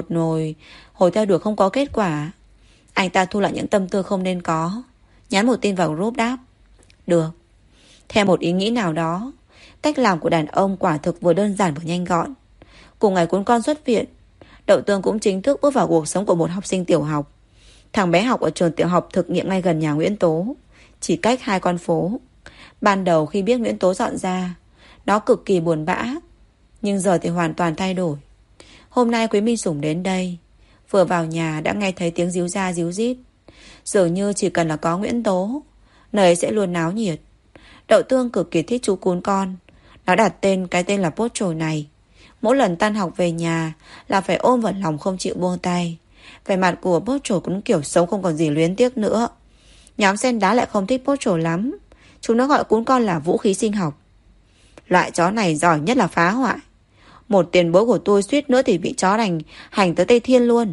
hồi theo đuổi không có kết quả. Anh ta thu lại những tâm tư không nên có, nhắn một tin vào group đáp. Được. Theo một ý nghĩ nào đó, cách làm của đàn ông quả thực vừa đơn giản vừa nhanh gọn. Cùng ngày cuốn con xuất viện, Đậu Tương cũng chính thức bước vào cuộc sống của một học sinh tiểu học. Thằng bé học ở trường tiểu học thực nghiệm ngay gần nhà Nguyễn Tố, chỉ cách 2 con phố. Ban đầu khi biết Nguyễn Tố dọn ra, nó cực kỳ buồn bã, nhưng giờ thì hoàn toàn thay đổi. Hôm nay Quý Minh Sủng đến đây, vừa vào nhà đã nghe thấy tiếng ríu ra ríu rít. Dường như chỉ cần là có Nguyễn Tố, nơi ấy sẽ luôn náo nhiệt. Đậu Tương cực kỳ thích chú cún con. Nó đặt cái tên là Pốt Trồi này. Mỗi lần tan học về nhà là phải ôm vào lòng không chịu buông tay. Vẻ mặt của Pốt Trồi cũng kiểu sống không còn gì luyến tiếc nữa. Nhóm sen đá lại không thích Pốt Trồi lắm. Chúng nó gọi cún con là vũ khí sinh học. Loại chó này giỏi nhất là phá hoại. Một tiền bối của tôi suýt nữa thì bị chó hành tới Tây Thiên luôn.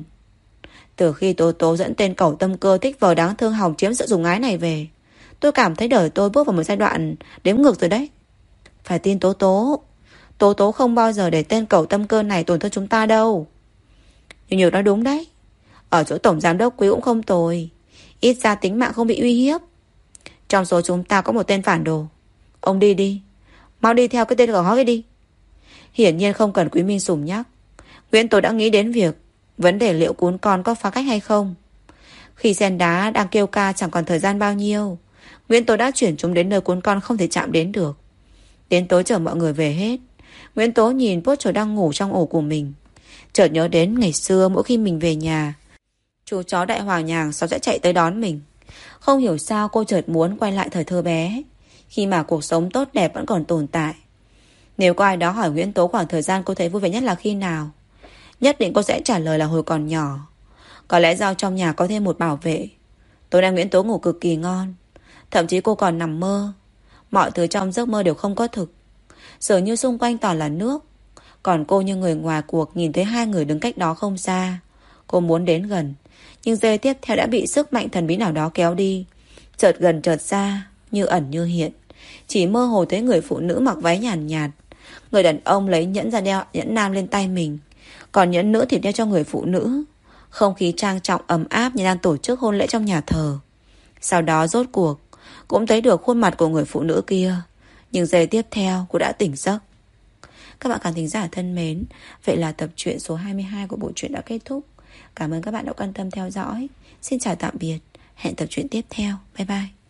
Từ khi Tố Tố dẫn tên cẩu tâm cơ thích vờ đáng thương hòng chiếm sự dùng ái này về, tôi cảm thấy đời tôi bước vào một giai đoạn đếm ngược rồi đấy. Phải tin Tố Tố. Tố Tố không bao giờ để tên cẩu tâm cơ này tổn thương chúng ta đâu. Nhưng Nhược nói đúng đấy. Ở chỗ tổng giám đốc Quý cũng không tồi. Ít ra tính mạng không bị uy hiếp. Trong số chúng ta có một tên phản đồ. Ông đi đi. Mau đi theo cái tên cẩu hói ấy đi. Hiển nhiên không cần Quý Minh Sủng nhắc, Nguyễn Tố đã nghĩ đến việc vấn đề liệu cún con có phá cách hay không. Khi sen đá đang kêu ca chẳng còn thời gian bao nhiêu, Nguyễn Tố đã chuyển chúng đến nơi cún con không thể chạm đến được. Đến tối chờ mọi người về hết, Nguyễn Tố nhìn Pốt Trồi đang ngủ trong ổ của mình, chợt nhớ đến ngày xưa mỗi khi mình về nhà, chú chó đại hoàng nhàng sao sẽ chạy tới đón mình. Không hiểu sao cô chợt muốn quay lại thời thơ bé, khi mà cuộc sống tốt đẹp vẫn còn tồn tại. Nếu có ai đó hỏi Nguyễn Tố khoảng thời gian cô thấy vui vẻ nhất là khi nào, nhất định cô sẽ trả lời là hồi còn nhỏ. Có lẽ do trong nhà có thêm một bảo vệ. Tối nay Nguyễn Tố ngủ cực kỳ ngon. Thậm chí cô còn nằm mơ. Mọi thứ trong giấc mơ đều không có thực. Dường như xung quanh toàn là nước. Còn cô như người ngoài cuộc nhìn thấy 2 người đứng cách đó không xa. Cô muốn đến gần, nhưng giây tiếp theo đã bị sức mạnh thần bí nào đó kéo đi. Chợt gần chợt xa, như ẩn như hiện. Chỉ mơ hồ thấy người phụ nữ mặc váy nhàn nhạt. Người đàn ông lấy nhẫn ra đeo nhẫn nam lên tay mình, còn nhẫn nữ thì đeo cho người phụ nữ. Không khí trang trọng ấm áp như đang tổ chức hôn lễ trong nhà thờ. Sau đó rốt cuộc cũng thấy được khuôn mặt của người phụ nữ kia. Nhưng giây tiếp theo cô đã tỉnh giấc. Các bạn khán thính giả thân mến, vậy là tập truyện số 22 của bộ truyện đã kết thúc. Cảm ơn các bạn đã quan tâm theo dõi. Xin chào tạm biệt. Hẹn tập truyện tiếp theo. Bye bye.